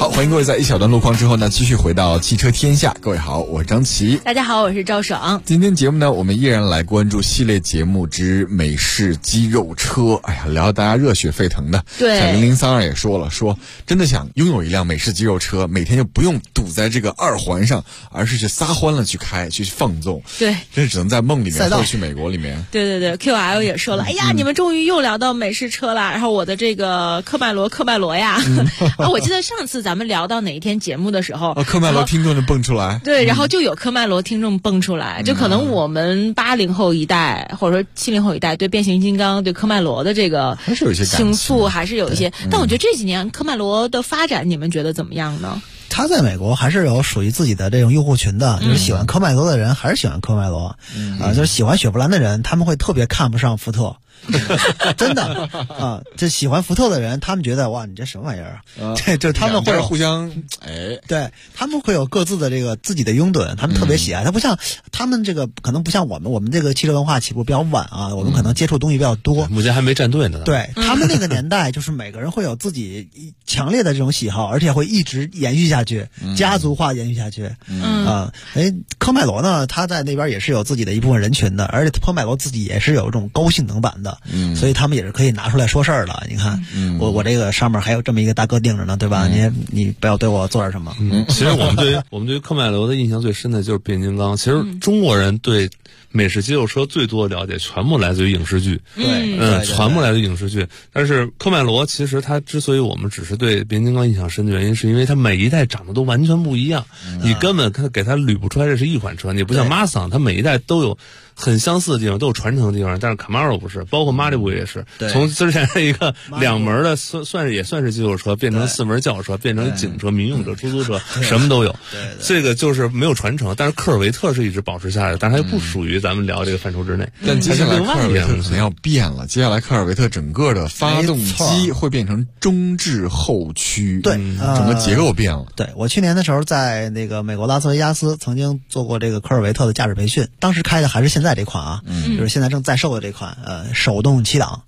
好，欢迎各位在一小段路况之后呢，继续回到汽车天下。各位好，我是张琪。
大家好，我是赵爽。
今天节目呢，我们依然来关注系列节目之美式肌肉车。哎呀，聊大家热血沸腾的。
对，
像0032也说了，说真的想拥有一辆美式肌肉车，每天就不用堵在这个二环上，而是去撒欢了去开，去放纵。
对，
这只能在梦里面，或者去美国里面。
对对对 ，QL 也说了，哎呀，你们终于又聊到美式车了。然后我的这个科迈罗呀，我记得上次咱们聊到哪一天节目的时候，
科迈罗听众就蹦出来。
对，然后就有科迈罗听众蹦出来，就可能我们80后一代或者说70后一代对变形金刚、对科迈罗的这个
还是有一些
情愫，还是有一些。但我觉得这几年科迈罗的发展，你们觉得怎么样呢？
他在美国还是有属于自己的这种用户群的，就是喜欢科迈罗的人还是喜欢科迈罗，就是喜欢雪佛兰的人，他们会特别看不上福特。真的啊，这喜欢福特的人，他们觉得哇，你这什么玩意儿啊？这就是他们会
互相
对，他们会有各自的这个自己的拥趸，他们特别喜爱。他不像他们这个可能不像我们这个汽车文化起步比较晚啊，我们可能接触东西比较多，
目前还没站队呢。
对他们那个年代，就是每个人会有自己强烈的这种喜好，而且会一直延续下去，家族化延续下去。科迈罗呢，他在那边也是有自己的一部分人群的，而且科迈罗自己也是有这种高性能版的。所以他们也是可以拿出来说事儿的。你看，我这个上面还有这么一个大哥盯着呢，对吧？你不要对我做点什么。
其实我们对于科迈罗的印象最深的就是变形金刚。其实中国人对美式肌肉车最多的了解全部来自于影视剧，全部来自于影视剧。但是科迈罗其实它之所以我们只是对变形金刚印象深的原因，是因为它每一代长得都完全不一样，你根本给它捋不出来这是一款车。你不像马桑，它每一代都有很相似的地方，都有传承的地方，但是卡马罗不是，包括马里布也是，从之前的一个2门的也算是肌肉车，变成4门轿车，变成警车、民用车、出租车，什么都有。这个就是没有传承，但是科尔维特是一直保持下来的，但是它又不属于咱们聊这个范畴之内。
但接下来科尔维特可能要变了，接下来科尔维特整个的发动机会变成中置后驱，
对，
整个结构变了。
对，我去年的时候在那个美国拉斯维加斯曾经做过这个科尔维特的驾驶培训，当时开的还是现在这款啊，就是现在正在售的这款手动7档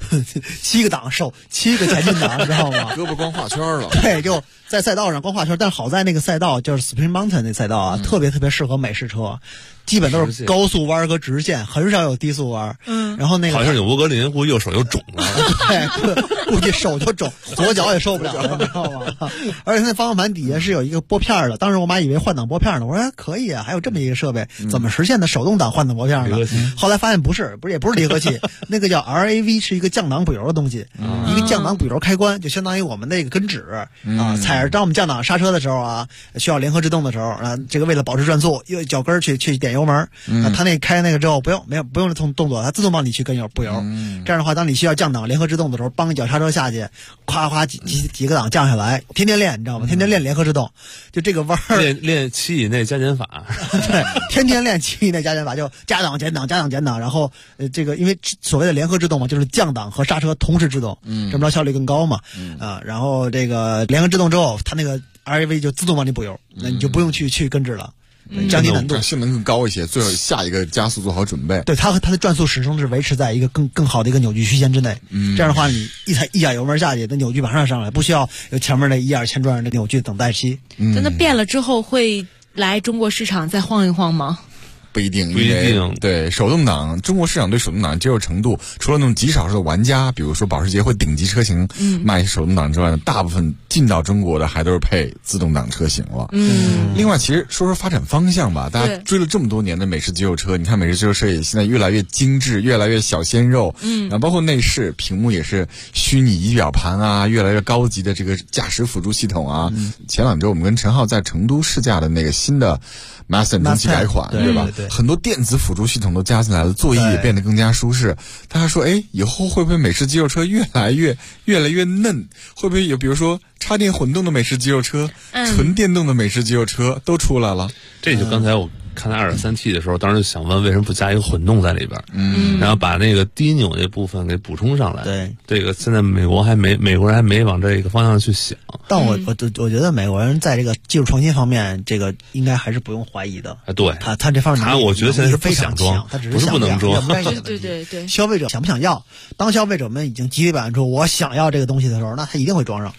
，7个档手，7个前进档，你知道吗？
胳膊光画圈了。
对，就在赛道上光画圈，但好在那个赛道就是 Spring Mountain 那赛道啊，特别适合美式车。基本都是高速弯和直线，很少有低速弯。然后那个
好像有乌格林，估计右手就肿了，
对，估计手就肿，左脚也受不了了，你知道吗？而且那方向盘底下是有一个拨片的，当时我妈以为换挡拨片呢，我说可以啊，还有这么一个设备，怎么实现的手动挡换挡拨片呢？后来发现不是，也不是离合器，那个叫 RAV， 是一个降档补油的东西，一个降档补油开关，就相当于我们那个跟指啊，当我们降档刹车的时候啊，需要联合制动的时候啊，这个为了保持转速，用脚跟去点油门，他那开那个之后不用这动作，它自动帮你去跟油补油。这样的话，当你需要降档联合制动的时候，帮一脚刹车下去，咵几个档降下来，天天练，你知道吗？天天练联合制动，就这个弯儿
练7以内加减法，
对，天天练7以内加减法，就加档减档加档减档，然后这个因为所谓的联合制动嘛，就是降档和刹车同时制动，这么着效率更高嘛，然后这个联合制动之后，它那个 RAV 就自动帮你补油，那你就不用去跟制了。降低难度，
性能更高一些，最后下一个加速做好准备。
对，它和它的转速始终是维持在一个更好的一个扭矩区间之内。这样的话，你一脚油门下去，那扭矩马上上来，不需要有前面那1-2千转的扭矩等待期。
真的变了之后会来中国市场再晃一晃吗？
不一定。对，手动挡，中国市场对手动挡接受程度，除了那种极少数的玩家，比如说保时捷或顶级车型卖手动挡之外，大部分进到中国的还都是配自动挡车型了。另外，其实说发展方向吧，大家追了这么多年的美式肌肉车，你看美式肌肉车也现在越来越精致，越来越小鲜肉，然后包括内饰屏幕也是虚拟仪表盘啊，越来越高级的这个驾驶辅助系统啊。前2周我们跟陈浩在成都试驾的那个新的Mustang 中期改款，对吧？很多电子辅助系统都加进来了，座椅也变得更加舒适。大家说，以后会不会美式肌肉车越来越嫩？会不会有比如说插电混动的美式肌肉车、纯电动的美式肌肉车都出来了？
这就刚才我看它 2.3T 的时候，当时就想问为什么不加一个混动在里边，然后把那个低扭那部分给补充上来。
对，
这个现在美国人还没往这个方向去想。
但我觉得美国人在这个技术创新方面，这个应该还是不用怀疑的。
对，
他这方面
我觉得现在是不想装，
他只
不是不能装。
对，
消费者想不想要？当消费者们已经集体表现出我想要这个东西的时候，那他一定会装上。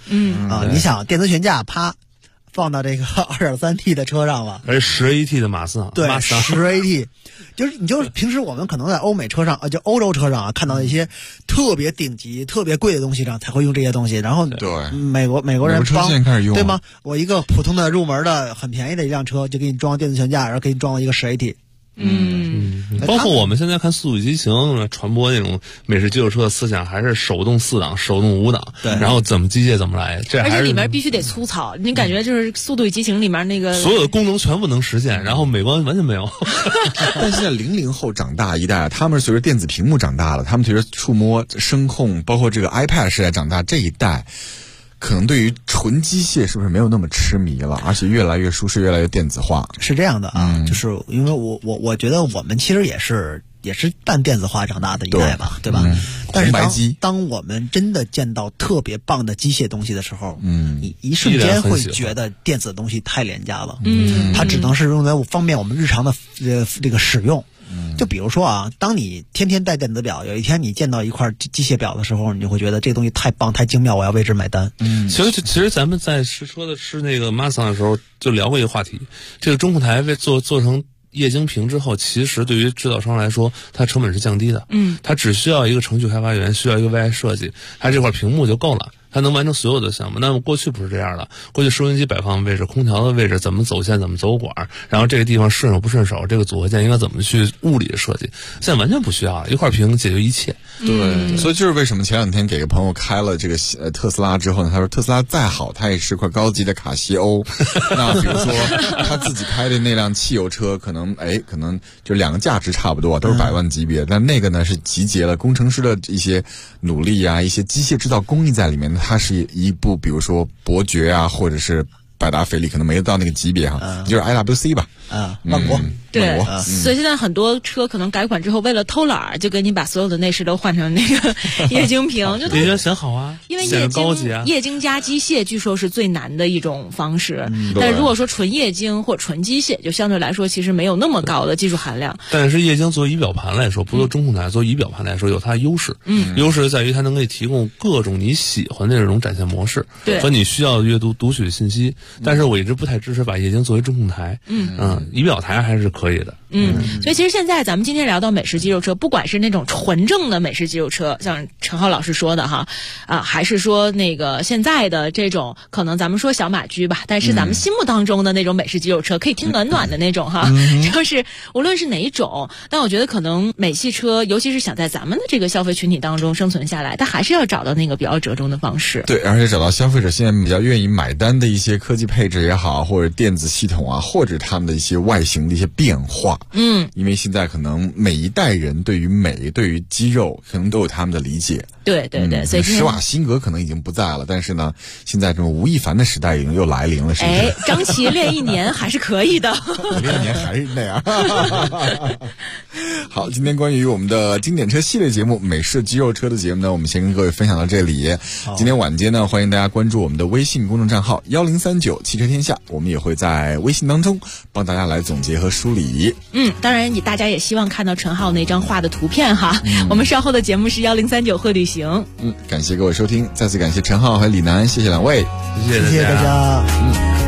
你想电磁悬架啪放到这个 2.3T 的车上了，
而且 10AT 的马自达，
对，10AT， 就是平时我们可能在欧美车上就欧洲车上看到一些特别顶级、特别贵的东西上才会用这些东西，然后
对
美国人
车现在开始用，
对吗？我一个普通的入门的很便宜的一辆车就给你装电磁悬架，然后给你装了一个10AT。
包括我们现在看《速度与激情》传播那种美式肌肉车的思想，还是手动4档、手动5档，
对，
然后怎么机械怎么来，这还是
而且里面必须得粗糙，你感觉就是《速度与激情》里面那个
所有的功能全部能实现，然后美观完全没有。
但现在00后长大一代，他们随着电子屏幕长大了，他们随着触摸、声控，包括这个 iPad 时代长大，这一代可能对于纯机械是不是没有那么痴迷了，而且越来越舒适，越来越电子化。
是这样的啊，就是因为我觉得我们其实也是半电子化长大的一代吧，对吧？但是当我们真的见到特别棒的机械东西的时候，你一瞬间会觉得电子的东西太廉价了，它只能是用来方便我们日常的这个使用。就比如说啊，当你天天戴电子表，有一天你见到一块机械表的时候，你就会觉得这个东西太棒、太精妙，我要为之买单。
其实咱们在试车的是那个 Mazda 的时候就聊过一个话题，这个中控台做成液晶屏之后，其实对于制造商来说，它成本是降低的。它只需要一个程序开发员，需要一个 VI 设计，它这块屏幕就够了。它能完成所有的项目。那么过去不是这样的，过去收音机摆放位置、空调的位置怎么走线、怎么走管，然后这个地方顺手不顺手，这个组合件应该怎么去物理的设计，现在完全不需要了，一块屏解决一切。
对，所以就是为什么前两天给个朋友开了这个特斯拉之后呢，他说特斯拉再好，它也是块高级的卡西欧。那比如说他自己开的那辆汽油车，可能就两个价值差不多，都是100万级别，但那个呢是集结了工程师的一些努力啊，一些机械制造工艺在里面的。它是一部比如说伯爵啊，或者是百达翡丽，可能没到那个级别哈，就是 IWC 吧，
万国。
对，所以现在很多车可能改款之后，为了偷懒儿，就给你把所有的内饰都换成那个液晶屏，就
也觉得显好啊，
因为
液
晶加机械据说是最难的一种方式。但如果说纯液晶或纯机械，就相对来说其实没有那么高的技术含量。
但是液晶作为仪表盘来说，不做中控台，做仪表盘来说有它的优势。优势在于它能给你提供各种你喜欢的这种展现模式和你需要阅读读取的信息。但是我一直不太支持把液晶作为中控台。仪表台还是可以的。
所以其实现在咱们今天聊到美式肌肉车，不管是那种纯正的美式肌肉车，像陈浩老师说的哈，还是说那个现在的这种可能咱们说小马驹吧，但是咱们心目当中的那种美式肌肉车，可以听暖暖的那种哈，就是无论是哪一种，但我觉得可能美系车，尤其是想在咱们的这个消费群体当中生存下来，它还是要找到那个比较折中的方式。
对，而且找到消费者现在比较愿意买单的一些科技配置也好，或者电子系统啊，或者他们的一些外形的一些变化。因为现在可能每一代人对于美、对于肌肉，可能都有他们的理解。
对对对，所以
施瓦辛格可能已经不在了，但是呢，现在这种吴亦凡的时代已经又来临了，是不是？
张琪练1年还是可以的。
练1年还是那样。好，今天关于我们的经典车系列节目《美式肌肉车》的节目呢，我们先跟各位分享到这里。今天晚间呢，欢迎大家关注我们的微信公众账号1039汽车天下，我们也会在微信当中帮大家来总结和梳理。
当然大家也希望看到陈浩那张画的图片哈。我们稍后的节目是1039会旅行。
感谢各位收听，再次感谢陈浩和李楠，谢谢两位，
谢谢大
家。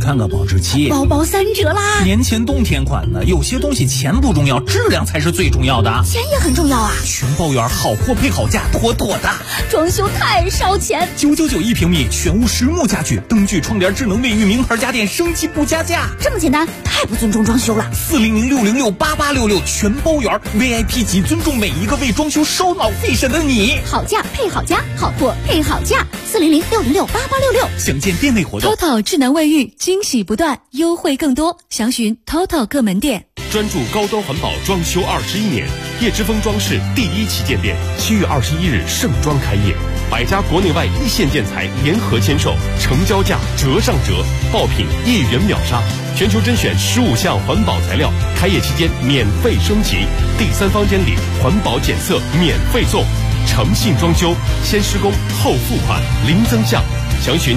看看保质期，
包包3折啦！
年前冬天款的，有些东西钱不重要，质量才是最重要的。
钱也很重要啊！
全包圆，好货配好价，妥妥的。
装修太烧钱
，999一平米，全屋实木家具，灯具、窗帘、智能卫浴，名牌家电，升级不加价。
这么简单，太不尊重装修了。
400-606-8866，全包圆 ，VIP 级，尊重每一个为装修烧脑费神的你。
好价配好家，好货配好价。400-606-8866，
详见店内活动。
TOTO 智能卫浴，惊喜不断，优惠更多，详询 TOTO 各门店。
专注高端环保装修21年，叶之峰装饰第1旗舰店7月21日盛装开业，100家国内外一线建材联合签售，成交价折上折，爆品1元秒杀，全球甄选15项环保材料，开业期间免费升级，第3房间里环保检测免费送，诚信装修，先施工后付款，零增项。详询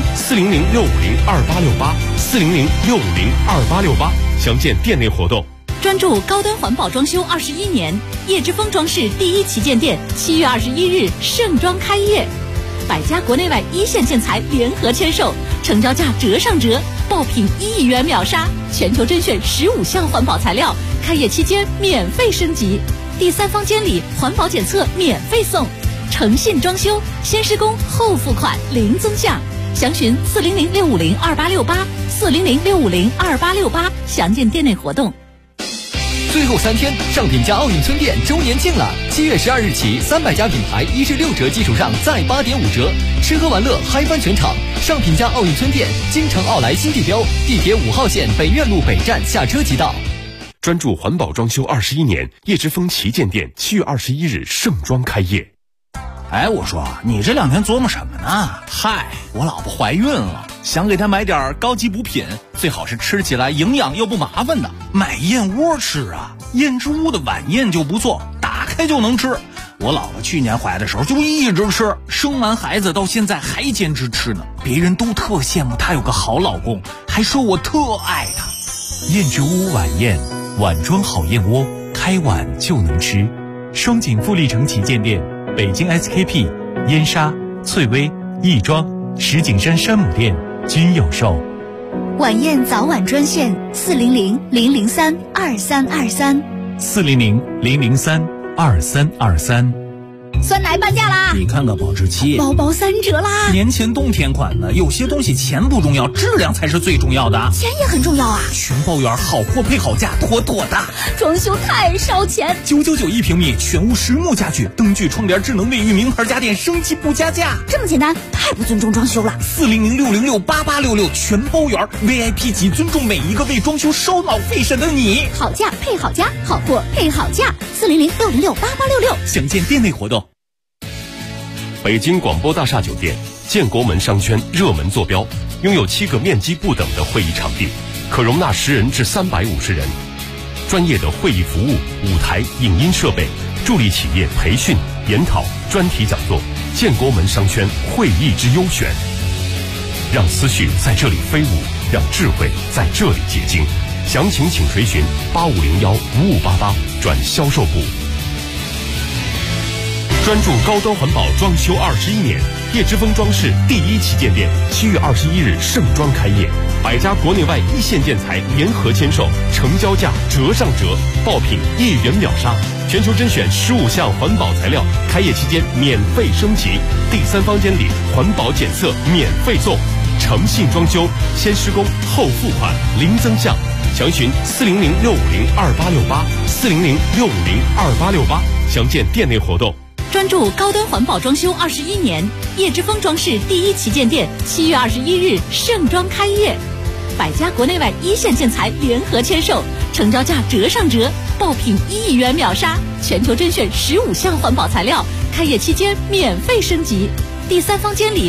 400-650-2868，400-650-2868，详见店内活动。
专注高端环保装修21年，叶之峰装饰第1旗舰店7月21日盛装开业，100家国内外一线建材联合签售，成交价折上折，爆品1亿元秒杀，全球甄选15项环保材料，开业期间免费升级，第3房间里环保检测免费送，诚信装修，先施工后付款，零增项。详询400-650-2868，400-650-2868，详见店内活动。
最后3天，上品家奥运村店周年庆了！7月12日起，300家品牌1至6折基础上再8.5折，吃喝玩乐嗨翻全场。上品家奥运村店，京城奥莱新地标，地铁5号线北苑路北站下车即到。
专注环保装修21年，叶之峰旗舰店7月21日盛装开业。
哎，我说你这2天琢磨什么呢？嗨，我老婆怀孕了，想给她买点高级补品，最好是吃起来营养又不麻烦的。买燕窝吃啊，燕之屋的晚宴就不错，打开就能吃。我老婆去年怀的时候就一直吃，生完孩子到现在还坚持吃呢。别人都特羡慕她有个好老公，还说我特爱她。
燕之屋晚宴，碗装好燕窝，开碗就能吃。双井富力城旗舰店。北京 SKP、燕莎、翠微、亦庄、石景山山姆店均有售。
晚宴早晚专线400-003-2323。
400-003-2323。
酸奶半价啦！
你看看保质期，
包包3折啦！
年前冬天款的，有些东西钱不重要，质量才是最重要的。
钱也很重要啊！
全包圆，好货配好价，妥妥的。
装修太烧钱
，999一平米，全屋实木家具，灯具、窗帘、智能卫浴，名牌家电，升级不加价。
这么简单，太不尊重装修了。
400-606-8866，全包圆 ，VIP 级，尊重每一个为装修烧脑费神的你。
好价配好家，好货配好价。400-606-8866，
详见店内活动。
北京广播大厦酒店建国门商圈热门坐标，拥有7个面积不等的会议场地，可容纳10人至350人。专业的会议服务、舞台、影音设备，助力企业培训、研讨、专题讲座。建国门商圈会议之优选，让思绪在这里飞舞，让智慧在这里结晶。详情请垂询8501-5588转销售部。专注高端环保装修21年，叶之峰装饰第1旗舰店7月21日盛装开业，100家国内外一线建材联合签售，成交价折上折，爆品1元秒杀，全球甄选15项环保材料，开业期间免费升级，第3房间里环保检测免费送，诚信装修，先施工后付款，零增项。详询400-650-2868，400-650-2868，详见店内活动。
专注高端环保装修21年，叶之峰装饰第1旗舰店7月21日盛装开业，100家国内外一线建材联合签售，成交价折上折，爆品1亿元秒杀，全球甄选15项环保材料，开业期间免费升级，第3房间里